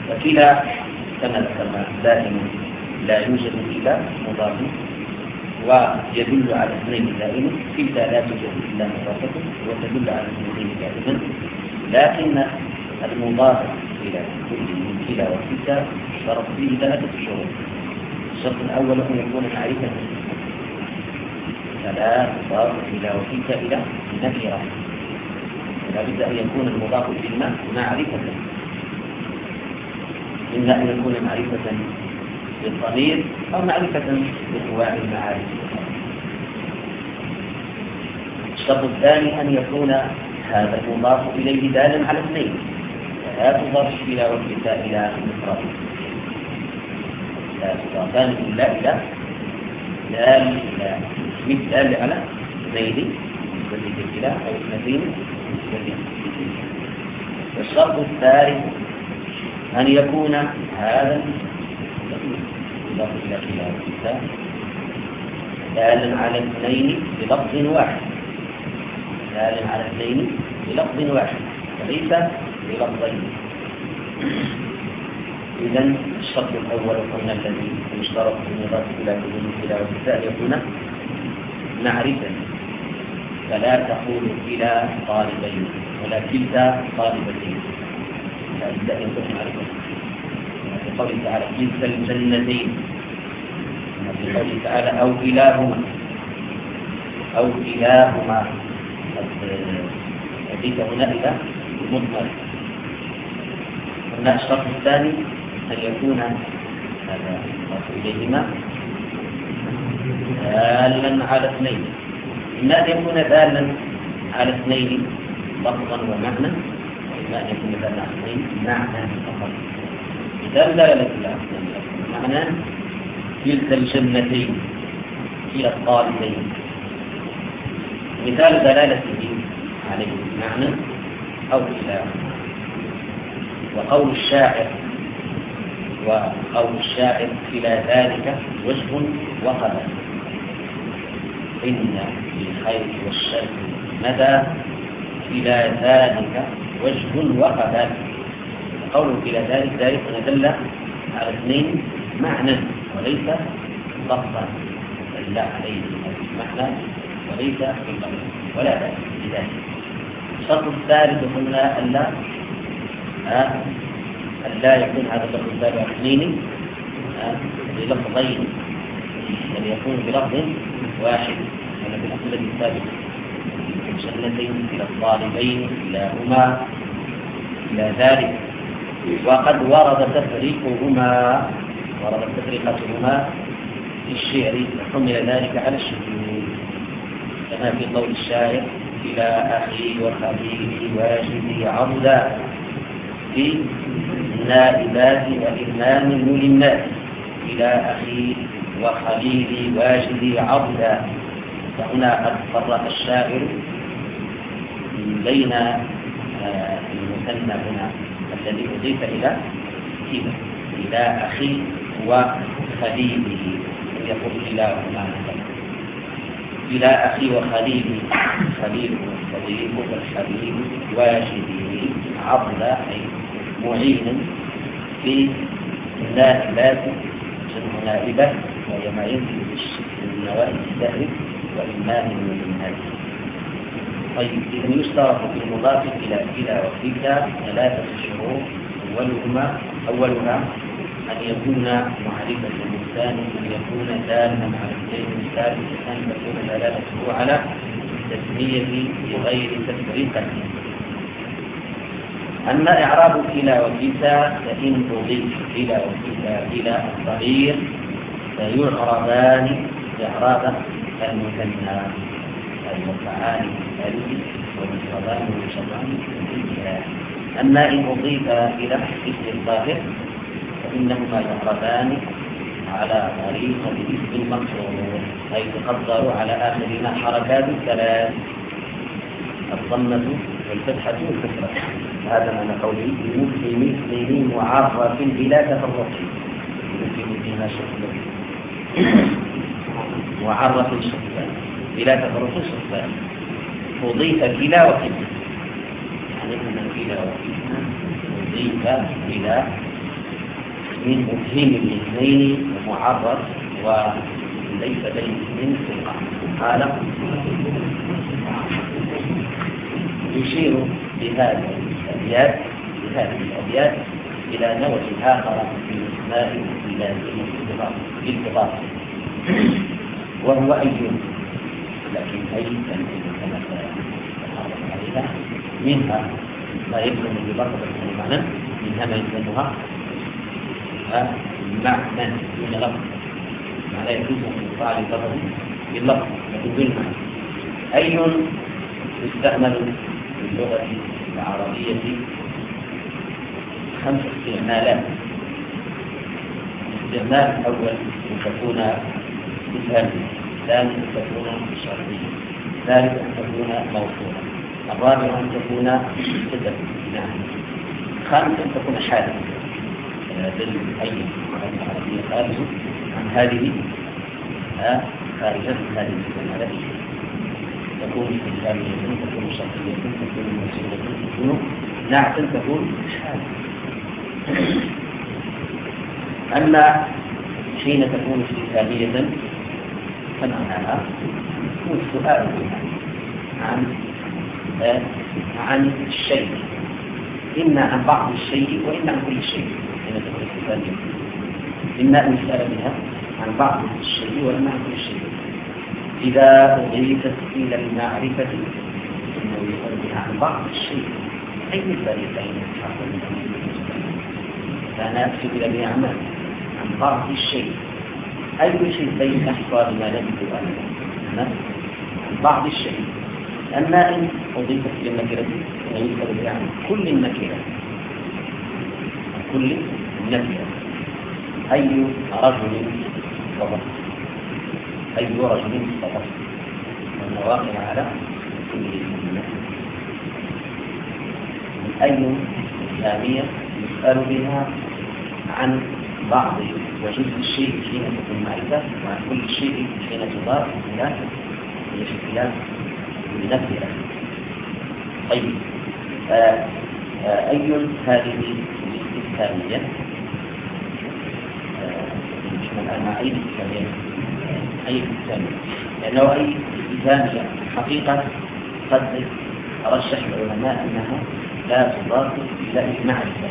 وكلا كما ذكرنا دائما لا يوجد إلا مضاف ويدل على اثنين دائما، كلتا لا توجد إلا مضافة وتدل على اثنين دائما، لكن المضاف إلى كل من كلا وكلتا اشترط فيه ثلاثة شروط. الشرط الأول أن يكون معرفة، فلا تضاف إلى وكلتا إلى نكرة، لا بد أن يكون المضاف إلى معرفة، إما أن يكون معرفة بالضمير أو معرفة بأنواع المعارف. الشرط الثاني أن يكون هذا المضاف إليه دالا على اثنين، فلا تضاف إلى وكلتا إلى مفرد، لا تضافان إلا إلى دال إلى مثل دال على اثنين يزيد إلى أو اثنتين يزيد. والشرط الثالث أن يكون هذا يضاف إلى إلى وكلتا دالا على اثنين بلفظ واحد، دالا على اثنين بلفظ واحد وليس بلفظين. إذن الشرط الأول قلنا الذي يشترط في المضاف إلى كل إلى وكلتا يكون معرفة، فلا تقول إلى طالبين ولا كلتا طالبتين، لا بد أن يكون معرفة. في قوله تعالى كلتا الجنتين، في قوله تعالى أو إلهما أو إلهما، أضيف هنا إلى مضمر. قلنا الشرط الثاني أن يكون هذا المضاف إليهما دالا على اثنين، إما أن يكون دالا على اثنين لفظا ومعنى، وإما أن يكون دالا على اثنين معنى فقط. مثال دالة على معنى كلتا الجنتين كلا الطالبين، مثال دلالته عليه معنى أو إله. وقول الشاعر وقول الشاعر إلى ذلك وجه وقبل، إن للخير والشر مدى إلى ذلك وجه وقبل. قوله إلى ذلك ذلك دل على اثنين معنى وليس لفظا، دل عليه معنى وليس باللفظ ولا بأس بذلك. الشرط الثالث قلنا ألا ألا يكون هذا اللفظ الثالث على اثنين بلفظين، بل يكون بلفظ واحد، ولا باللفظ الذي الثالث الجنتين إلى الطالبين إلى هما إلى ذلك. وقد ورد تفريقهما ورد تفريقتهما في الشعر، وحمل ذلك على الشذوذ، كما في قول الشاعر إلى أخي وخليلي واجدي عضدا في النائبات وإمام للناس، إلى أخي وخليلي واجدي عضدا. فهنا قد فرق الشاعر بين المثنى هنا الذي أضيف إلى كذا إلى أخي وخليله، يقول إلهما إلى أخي وخليلي، خليل صديق والخليل واجدي عضلا أي معين في النائبات، جمع نائبة وهي ما ينزل بالنوائب السهل وإمام للناس. طيب إذن يشترط في المضاف إلى إلى وكلتا ثلاثة شروط، أولهما أولها أن يكون معرفة، الثاني أن يكون دالا على اثنين، الثالث أن تكون دلالته على التسمية بغير تفرقة. أما إعراب إلى وكلتا فإن أضيف إلى وكلتا إلى الضمير فيعربان إعراب المثنى المرفعان الثالث والمفردان والمشرعان. أما إن أضيف إلى اسم الظاهر فإنهما يعربان على طريقة الاسم المقصور، أي تقدر على آخرهما حركات ثلاث، الضمة والفتحة والكسرة. هذا معنى قوله بمثله معرف بلا تفرق، بمثلها شكل معرف شكلا بلا تفرق شكلا. أضيف كلا وكلا، يعني أن كلا وكلا أضيف إلى من مفهم الاثنين ومعرض وليس بين الاثنين في القاعدة. قال يشير بهذه الأبيات بهذه الأبيات إلى نوع آخر من الأسماء للإضافة وهو أي، لكن أي كما تتعرف عليها منها ما يلزم الإضافة بالمعنى، منها ما يلزمها معنى من لفظ، معنى يجوز أن يقال اللفظ باللفظ بالمعنى. أي يستعمل في اللغة العربية خمس استعمالات. الاستعمال الأول أن تكون استفهامية، ثاني أن تكون شرطية، ثالث أن تكون موصولة، الرابع أن تكون صفة، نعم، خامس أن تكون حالة. دل أي العربية خارج عن هذه خارجة من هذه الاستعمالات، تكون استفهامية، تكون شرطية، تكون موصولة، تكون نعت، تكون حالة. أما حين تكون استفهامية فمعناها هو السؤال عن عن الشيء، إما عن بعض الشيء وإما عن كل شيء. حين تكون استفهامية إما أن يسأل بها عن بعض الشيء وإما عن كل شيء. إذا أضيفت إلى المعرفة إنه يسأل بها عن بعض الشيء، أي الفريقين فأنا سئل بها عن عن بعض الشيء، أي شيء بين أحفظ ما لم يكن عن بعض الشيء. أما إن أضيفت إلى النكرة ويسأل بها عن كل النكرة، عن كل النكرة، أي رجل فضل، أي رجل فضل، والنواقع على كل النكرة. أي إسلامية يسأل بها عن بعض وجزء الشيء حين تكون معرفة، وعن كل شيء حين تضاف إلى الاشتغال بنفسها. طيب، آه آه أي هذه الاستفهامية نحن الآن مع أي استفهامية؟ أي استفهامية؟ لأنه أي استفهامية حقيقة قد رشح العلماء أنها لا تضاف إلى المعرفة،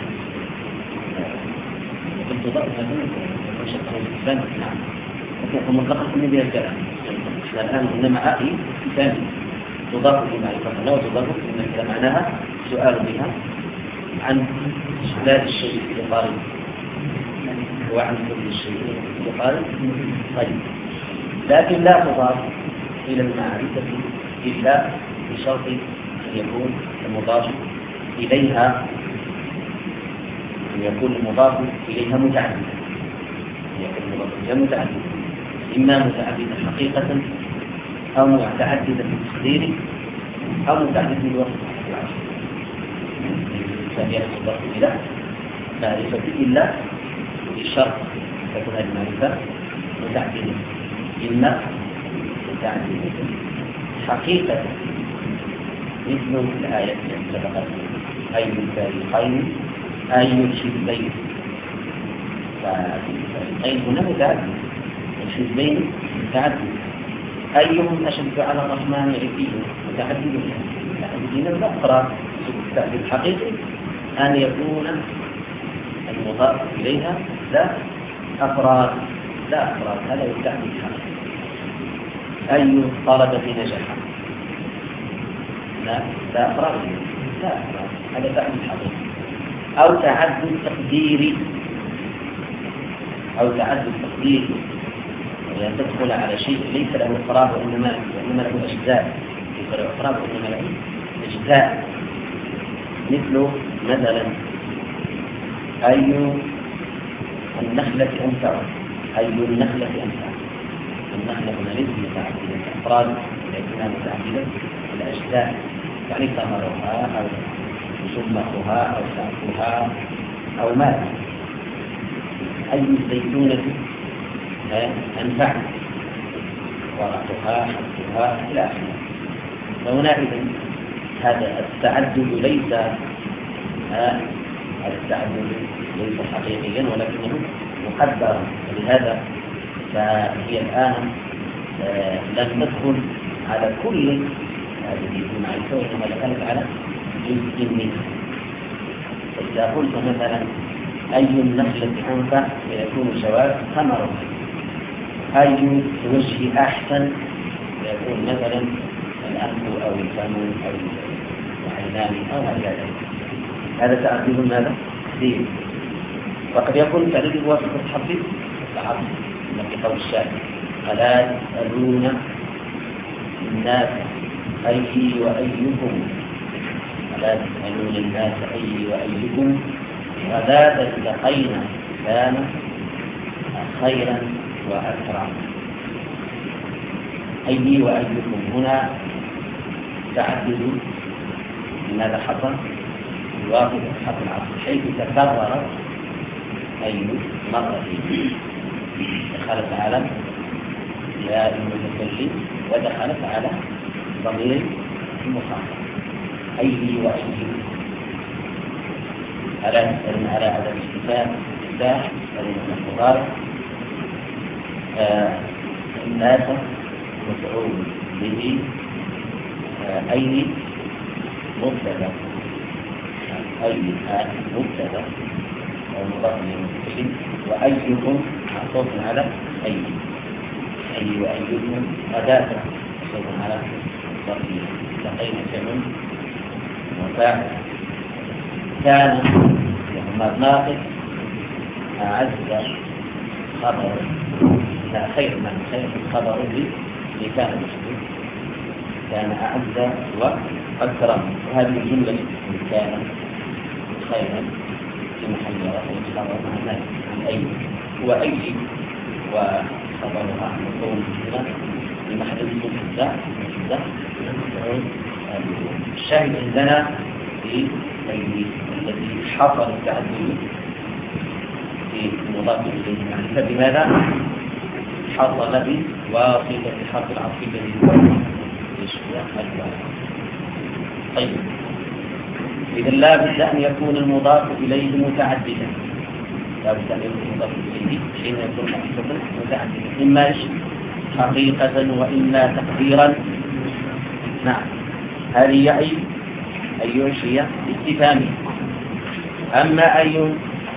كنت تضاف إلى نعم، لكن مطلقا من بها الكلام الآن إنما أي ثاني تضاف لمعرفة، لا تضاف لمعرفة معناها سؤال بها عن إشكال الشيء في قارب وعن كل شيء في قارب. طيب، لكن لا تضاف إلى المعرفة إلا بشرط أن يكون المضاف إليها أن يكون المضاف إليها متعددا، يكون المضاف إليها متعددا، إما متعددا حقيقة أو متعددا في التقدير أو متعددا في الوقت العشر. ثانيا المضاف إلى معرفة إلا بشرط تكون هذه المعرفة متعددة، إما متعددة حقيقة مثل الآية التي سبقت أي الفريقين أي الحزبين. فالفريقين هنا متعدد، الحزبين متعدد، أيهم أشد على الرحمن عتيا متعددون متعددين الأخرى. التعديل الحقيقي أن يكون المضاف إليها لا أفراد، لا أفراد، هذا هو التعديل الحقيقي. أي طلبة نجح، لا لا أفراد، لا أفراد، هذا تعديل حقيقي. أو تعدد تقديري، أو تعدد تقديري يعني تدخل على شيء ليس له أفراد وإنما وإنما له أجزاء، ليس له أفراد وإنما له أجزاء. مثل مثلا أي النخلة أنفع، أي النخلة أنفع. النخلة هنا ليست متعددة الأفراد لكنها متعددة الأجزاء، يعني ثمرها أو شمخها أو سقفها أو ماء. أي الزيتونة أنفع، ورقها حبها إلى آخره. فهنا إذن هذا التعدد ليس هذا التعدد ليس حقيقيا ولكنه مقدر. لهذا فهي الآن لن تدخل على كل هذه المعرفة وإنما دخلت على جزء منها. فإذا قلت مثلا أي النخلة أنفع فيكون الجواب ثمرة، أي الوجه أحسن فيكون مثلا الأنف أو الفم أو العينان أو هكذا. هذا تعدد ماذا؟ دين. وقد يكون تعدد واسطة الحرف العطف في قول الشاعر ألا تسألون الناس أي وأيكم، ألا تسألون الناس أي وأيكم غدا التقينا كان خيرا وأكرم. أي وأيكم هنا تعدد ماذا حصل؟ يوافق حرف العطف حيث تكرر أي مرتين. دخلت على يا المتكلم ودخلت على ضمير المخاطب أي وأي. ألا تسألون على عدد الاستفهام افتاح كلمة المضارع الناس مفعول به أي مبتدأ أي مبتدأ ومضاف للمتكلم وأيكم معطوف على أي أي وأيكم أداة معطوف على ضمير لقينا فعل وفاعل. كان وهما ناقص أعز خبر لا خير من خير خبر لي لكان مشهور كان أعز وأكرم. وهذه الجملة كان خيرا في محل رفع خبر عن أي وأي وخبرها مفعول به في محل المبتدأ. الشاهد عندنا في الذي حصل التعدد في المضاف إليه معرفة بماذا؟ حصل بواسطة حرف العطف الذي هو يشبه الواو. طيب إذا لا بد أن يكون المضاف إليه متعددا، لا بد أن يكون المضاف إليه حين يكون معرفة متعددا إما حقيقة وإما تقديرا. نعم هذه أي أي شيء استفهامي. أما أي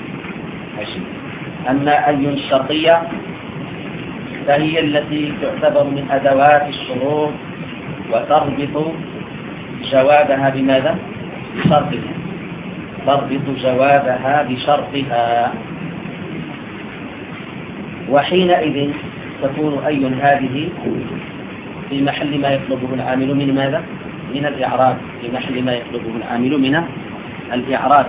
أما أي الشرطية فهي التي تعتبر من أدوات الشروط وتربط جوابها بماذا؟ بشرطها. تربط جوابها بشرطها. وحينئذ تكون أي هذه في محل ما يطلبه العامل من ماذا؟ من الإعراب. في محل ما يطلبه العامل من الإعراب.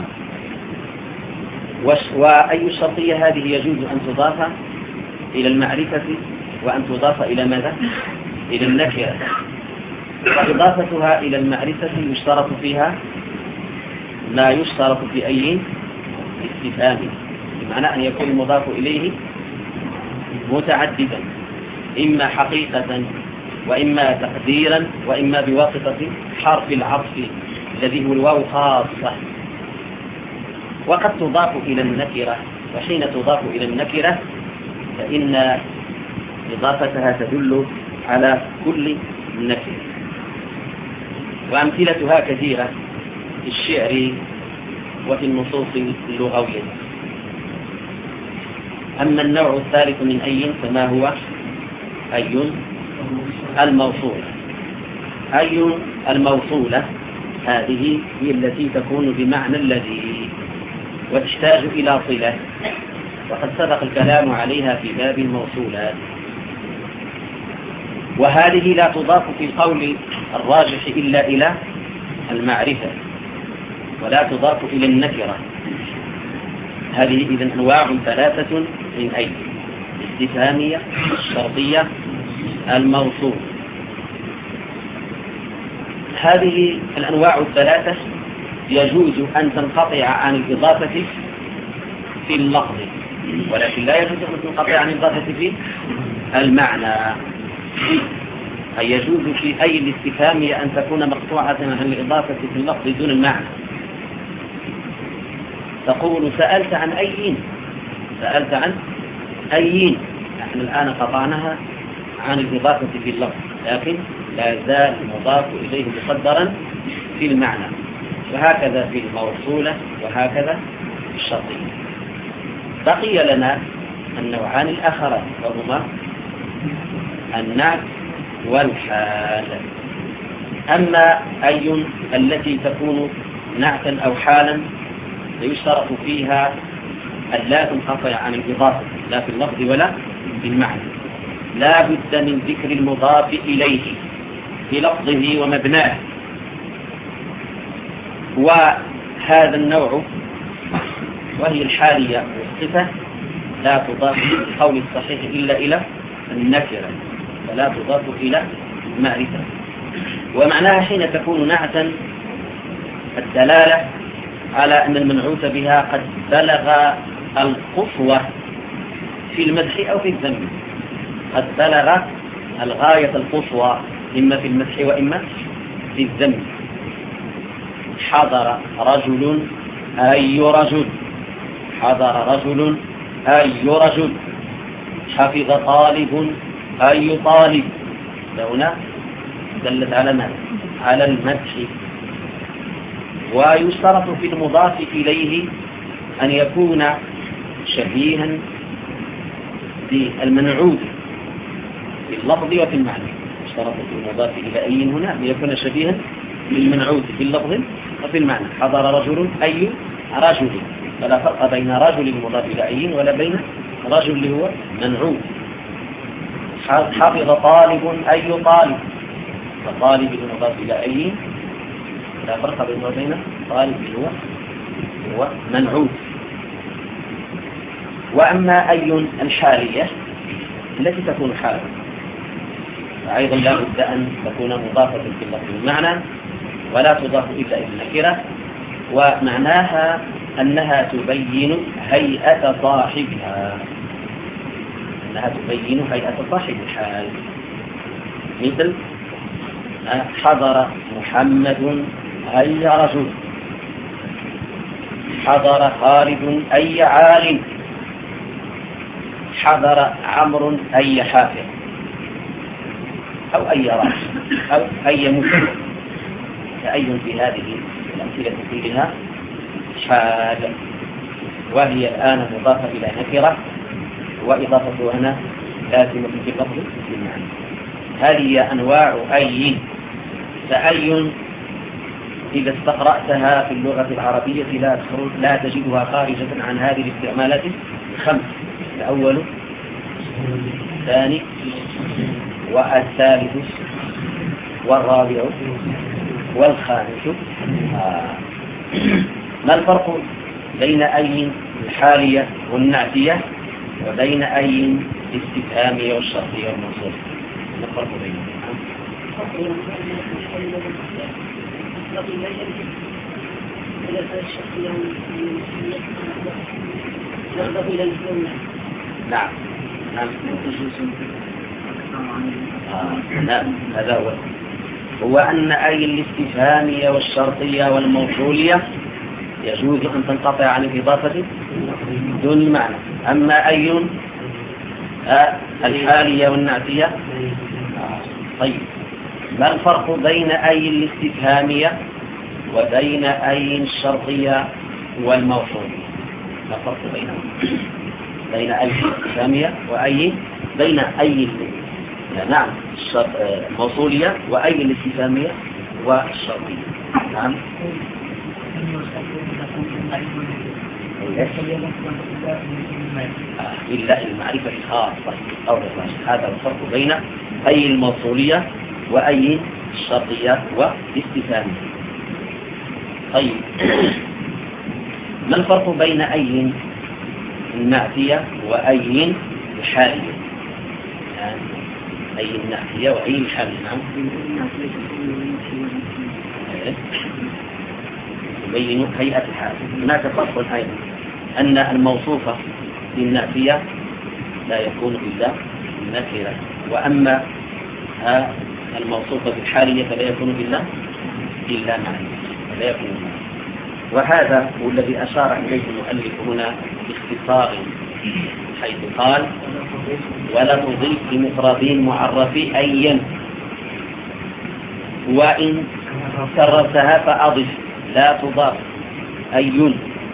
وأي الشرطية هذه يجوز أن تضاف إلى المعرفة وأن تضاف إلى ماذا؟ إلى النكرة. وإضافتها إلى المعرفة يشترط فيها ما يشترط في أي استفهام، بمعنى أن يكون المضاف إليه متعددا إما حقيقة وإما تقديرا وإما بواسطة حرف العطف الذي هو الواو خاصة. وقد تضاف إلى النكرة، وحين تضاف إلى النكرة فإن إضافتها تدل على كل نكرة. وأمثلتها كثيرة في الشعر وفي النصوص اللغوية. أما النوع الثالث من أي فما هو؟ أي الموصولة. أي الموصولة هذه هي التي تكون بمعنى الذي وتحتاج إلى صلة، وقد سبق الكلام عليها في باب الموصولات. وهذه لا تضاف في القول الراجح إلا إلى المعرفة ولا تضاف إلى النكرة. هذه إذن أنواع ثلاثة من أي: الاستفهامية، الشرطية، الموصول. هذه الأنواع الثلاثة يجوز أن تنقطع عن الإضافة في اللفظ، ولكن لا يجوز أن تنقطع عن الإضافة في المعنى. أي يجوز في أي الاستفهامية أن تكون مقطوعة عن الإضافة في اللفظ دون المعنى. تقول سألت عن أيين، سألت عن أيين. نحن الآن قطعناها عن الإضافة في اللفظ، لكن لا يزال المضاف إليه مقدرا في المعنى، وهكذا في الموصولة وهكذا في الشرطية. بقي لنا النوعان الآخران وهما النعت والحال. أما أي التي تكون نعتا أو حالا فيشترط فيها أن لا تنقطع عن الإضافة لا في اللفظ ولا في المعنى، لا بد من ذكر المضاف إليه في لفظه ومبناه. وهذا النوع وهي الحالية والصفة لا تضاف في القول الصحيح إلا إلى النكرة، ولا تضاف إلى المعرفة. ومعناها حين تكون نعتا الدلالة على أن المنعوت بها قد بلغ القصوى في المدح أو في الذم، قد بلغ الغاية القصوى إما في المدح وإما في الذم. حضر رجل أي رجل، حضر رجل أي رجل. حفظ طالب أي طالب. هنا دلت على ماذا؟ على المدح. ويشترط في المضاف إليه أن يكون شبيها بالمنعوت في اللفظ وفي المعنى. يشترط في المضاف إلى أي هنا أن يكون شبيها بالمنعوت في اللفظ وفي المعنى. حضر رجل أي رجل، فلا فرق بين رجل مضاف إلى أي ولا بين رجل اللي هو منعوت. حفظ طالب أي طالب، فطالب المضاف إلى أي لا فرق بينه وبين طالب هو هو منعوت. وأما أي الحالية التي تكون حالة فأيضا لا بد أن تكون مضافة في اللفظ والمعنى ولا تضاف إلا إلى النكرة. ومعناها أنها تبين هيئة صاحبها، أنها تبين هيئة صاحب الحال. مثل حضر محمد أي رجل، حضر خالد أي عالم، حضر عمرو أي حافظ، أو أي راجل أو أي مسلم. فأي في هذه الأمثلة كلها حال، وهي الآن مضافة إلى نكرة، وإضافته هنا لازمة في اللفظ بالمعنى. هذه أنواع أي. فأي إذا استقرأتها في اللغة العربية لا لا تجدها خارجة عن هذه الاستعمالات الخمس: الأول، الثاني، والثالث، والرابع، والخامس. آه. ما الفرق بين أي الحالية والنعتية وبين أي الاستفهامية والشرطية والموصولة؟ ما الفرق بينهم؟ نعم نعم آه. نعم هذا هو هو أن أي الاستفهامية والشرطية والموصولية يجوز أن تنقطع عن الإضافة دون المعنى. أما أي آه الحالية والنعتية آه. طيب، ما الفرق بين أي الاستفهامية وبين أي الشرطية والموصولية؟ ما الفرق بينهم؟ بين أي الاستفهامية وأي بين أي نعم الموصولية وأي الاستفهامية والشرطية. نعم إلا المعرفة الخاصة أو الراشد. هذا الفرق بين أي الموصولية وأي الشرطية والاستفهامية. طيب، ما الفرق بين أي النعتية وأي الحالية؟ يعني أي النعتية وأي الحالية؟ نعم تبين هيئة الحال. هناك فرق أيضا أن الموصوفة بالنعتية لا يكون إلا نكرة، وأما الموصوفة بالحالية فلا يكون إلا إلا معرفة، فلا يكون معرفة. وهذا هو الذي أشار إليه المؤلف هنا باختصار، حيث قال ولا تضيف لمفردين معرف أيا، وإن كررتها فأضف لا تضاف أي.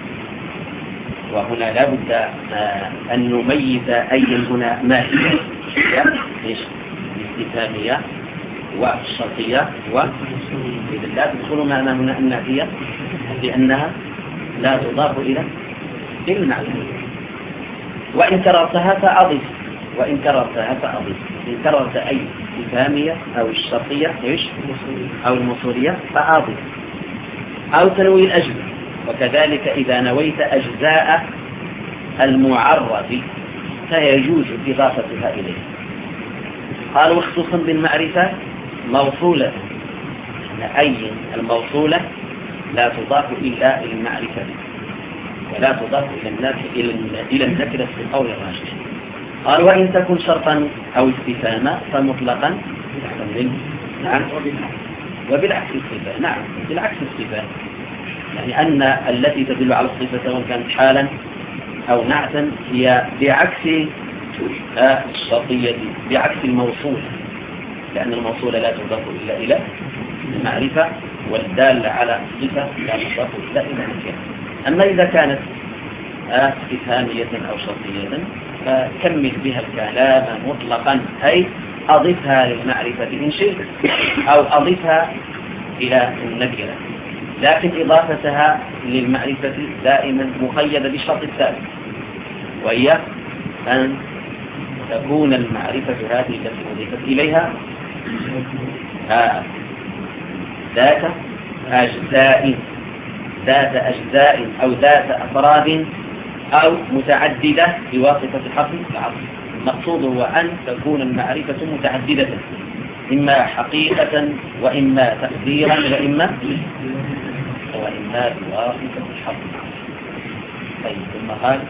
وهنا لا بد أن نميز أي هنا ما هي الاستفهامية والشرطية، وإذا لا تدخل معنا هنا النافية لأنها لا تضاف إلى المعنى. وإن كررتها فأضف، وإن كررتها فأضف، إن كررت أي استفهامية أو الشرطية إيش أو الموصولية فأضف، أو تنوي الأجزاء. وكذلك إذا نويت أجزاء المعرف فيجوز إضافتها إليه. قال وخصوصا بالمعرفة موصولة، أي الموصولة لا تضاف إلا إلى المعرفة ولا تضاف إلى النكرة في القول الراجح. قال وإن تكن شرطا أو استفهاما فمطلقا يحتمل. نعم، وبالعكس الصفة. نعم، بالعكس الصفة، يعني أن التي تدل على الصفة سواء كانت حالا أو نعتا هي بعكس الشرطية، بعكس الموصول، لأن الموصول لا تضاف إلا إلى المعرفة، والدالة على الصفة لا تضاف إلا إلى النكرة. أما إذا كانت استفهامية أو شرطية فكمل بها الكلام مطلقا، أي أضفها للمعرفة إن شئت أو أضفها إلى النكرة، لكن إضافتها للمعرفة دائما مقيدة بالشرط الثالث، وهي أن تكون المعرفة هذه التي أضيفت إليها ذات أجزاء ذات أجزاء أو ذات أفراد أو متعددة بواسطة حرف العطف. المقصود هو أن تكون المعرفة متعددة، إما حقيقة وإما تقديرا وإما وإما بواسطة حرف العطف. طيب، ثم قال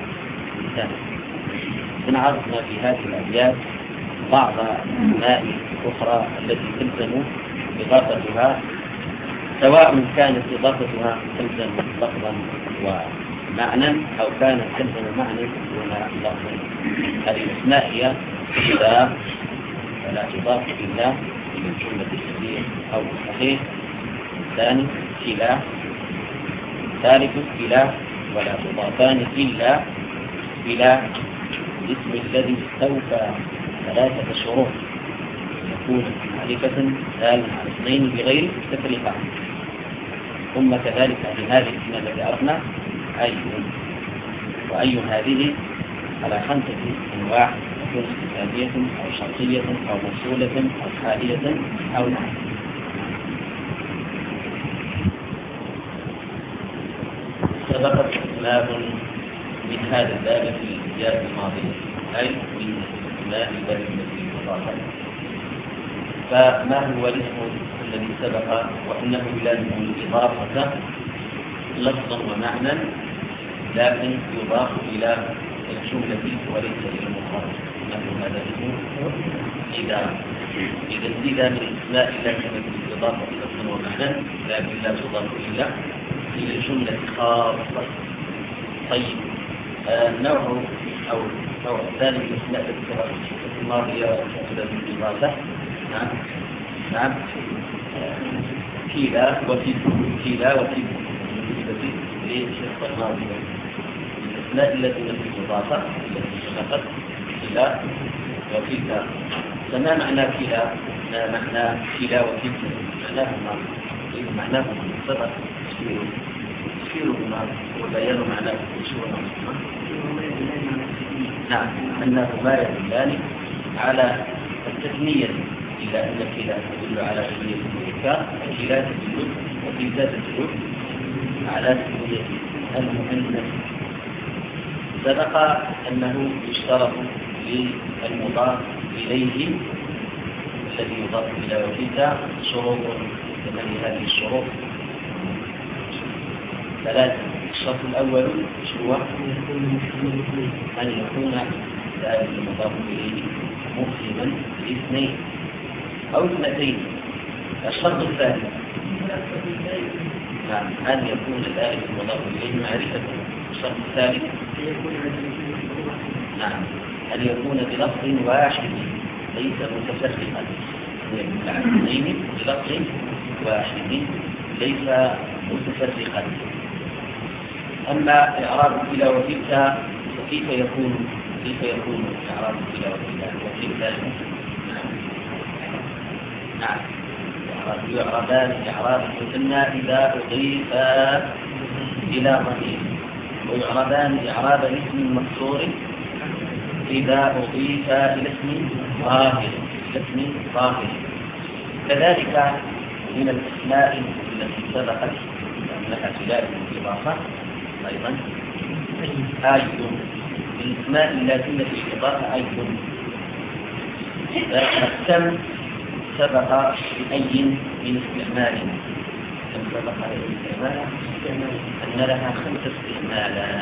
إن عرفنا في هذه الأبيات بعض الأسماء الأخرى التي تلزم إضافتها، سواء كانت إضافتها تلزم لفظا ومعنى أو كانت تلزم معنى دون لفظا. هذه الأسماء هي إذا فلا تضاف إلا إلى الجملة الصحيح أو الصحيح، ثاني كلا، ثالث كلا، ولا تضافان إلا إلى الاسم الذي استوفى ثلاثة شروط، يكون معرفة دالا على اثنين بغير تفرقة. ثم كذلك من هذه الاسماء التي عرفنا أي، وأي هذه على خمسة أنواع، تكون استفهامية أو شرطية أو موصولة أو حالية أو نعم. سبقت أسماء من هذا الباب في الأبيات الماضية، أي من أسماء الباب التي تضافت. فما هو الاسم الذي سبق؟ وإنه لازم الإضافة لفظا ومعنى، لكن يضاف إلى الجملة وليس إلى المفرد. إنه هذا الاسم إذا إذا إذا من الأسماء التي الإضافة لفظا ومعنى لكن لا تضاف إلا إلى الجملة خاصة. طيب، آه نوع أو نوع ثاني من الأسماء التي سبق في الماضية تعتبر بالإضافة. نعم نعم كلا وكيل، كلا وكيل بالنسبة للشخص الماضي. الأسماء التي التي تضاف التي سبقت كلا وكيل. فما معنى كلا؟ ما معنى كلا وكيل؟ معناهما معناهما سبق تفسيرهما وبيان معناه تفسيرهما. نعم، أنهما يدلان على التثنية، إلا أن كلا تدل على تثنية المذكر، كلا تدل وكلا تدل على تثنية المؤنث. سبق أنه يشترط للمضاف إليه الذي يضاف إلى وكلا شروط، كمان هذه الشروط ثلاثة. الشرط الأول هو أن يكون ذلك المضاف إليه مفهما لاثنين أو اثنتين. الشرط الثاني نعم. أن يكون الآلف المضاف إليه معرفة. الشرط الثالث نعم أن يكون بلفظ واحد ليس متفرقا، يكون عن بلفظ واحد ليس متفرقا. أما إعراب الى وتلك فكيف يكون كيف يكون إعراب الى وتلك؟ نعم يعربان إعراب المثنى إذا أضيف إلى ضمير، ويعربان إعراب اسم مكسور إذا أضيف إلى اسم ظاهر اسم ظاهر. كذلك من الأسماء التي سبقت لها خلاف الإضافة أيضا آي، الأسماء التي في الإضافة آي. السم سبق بأي من استعمال كم سبق باستعمال أن لها خمس استعمالات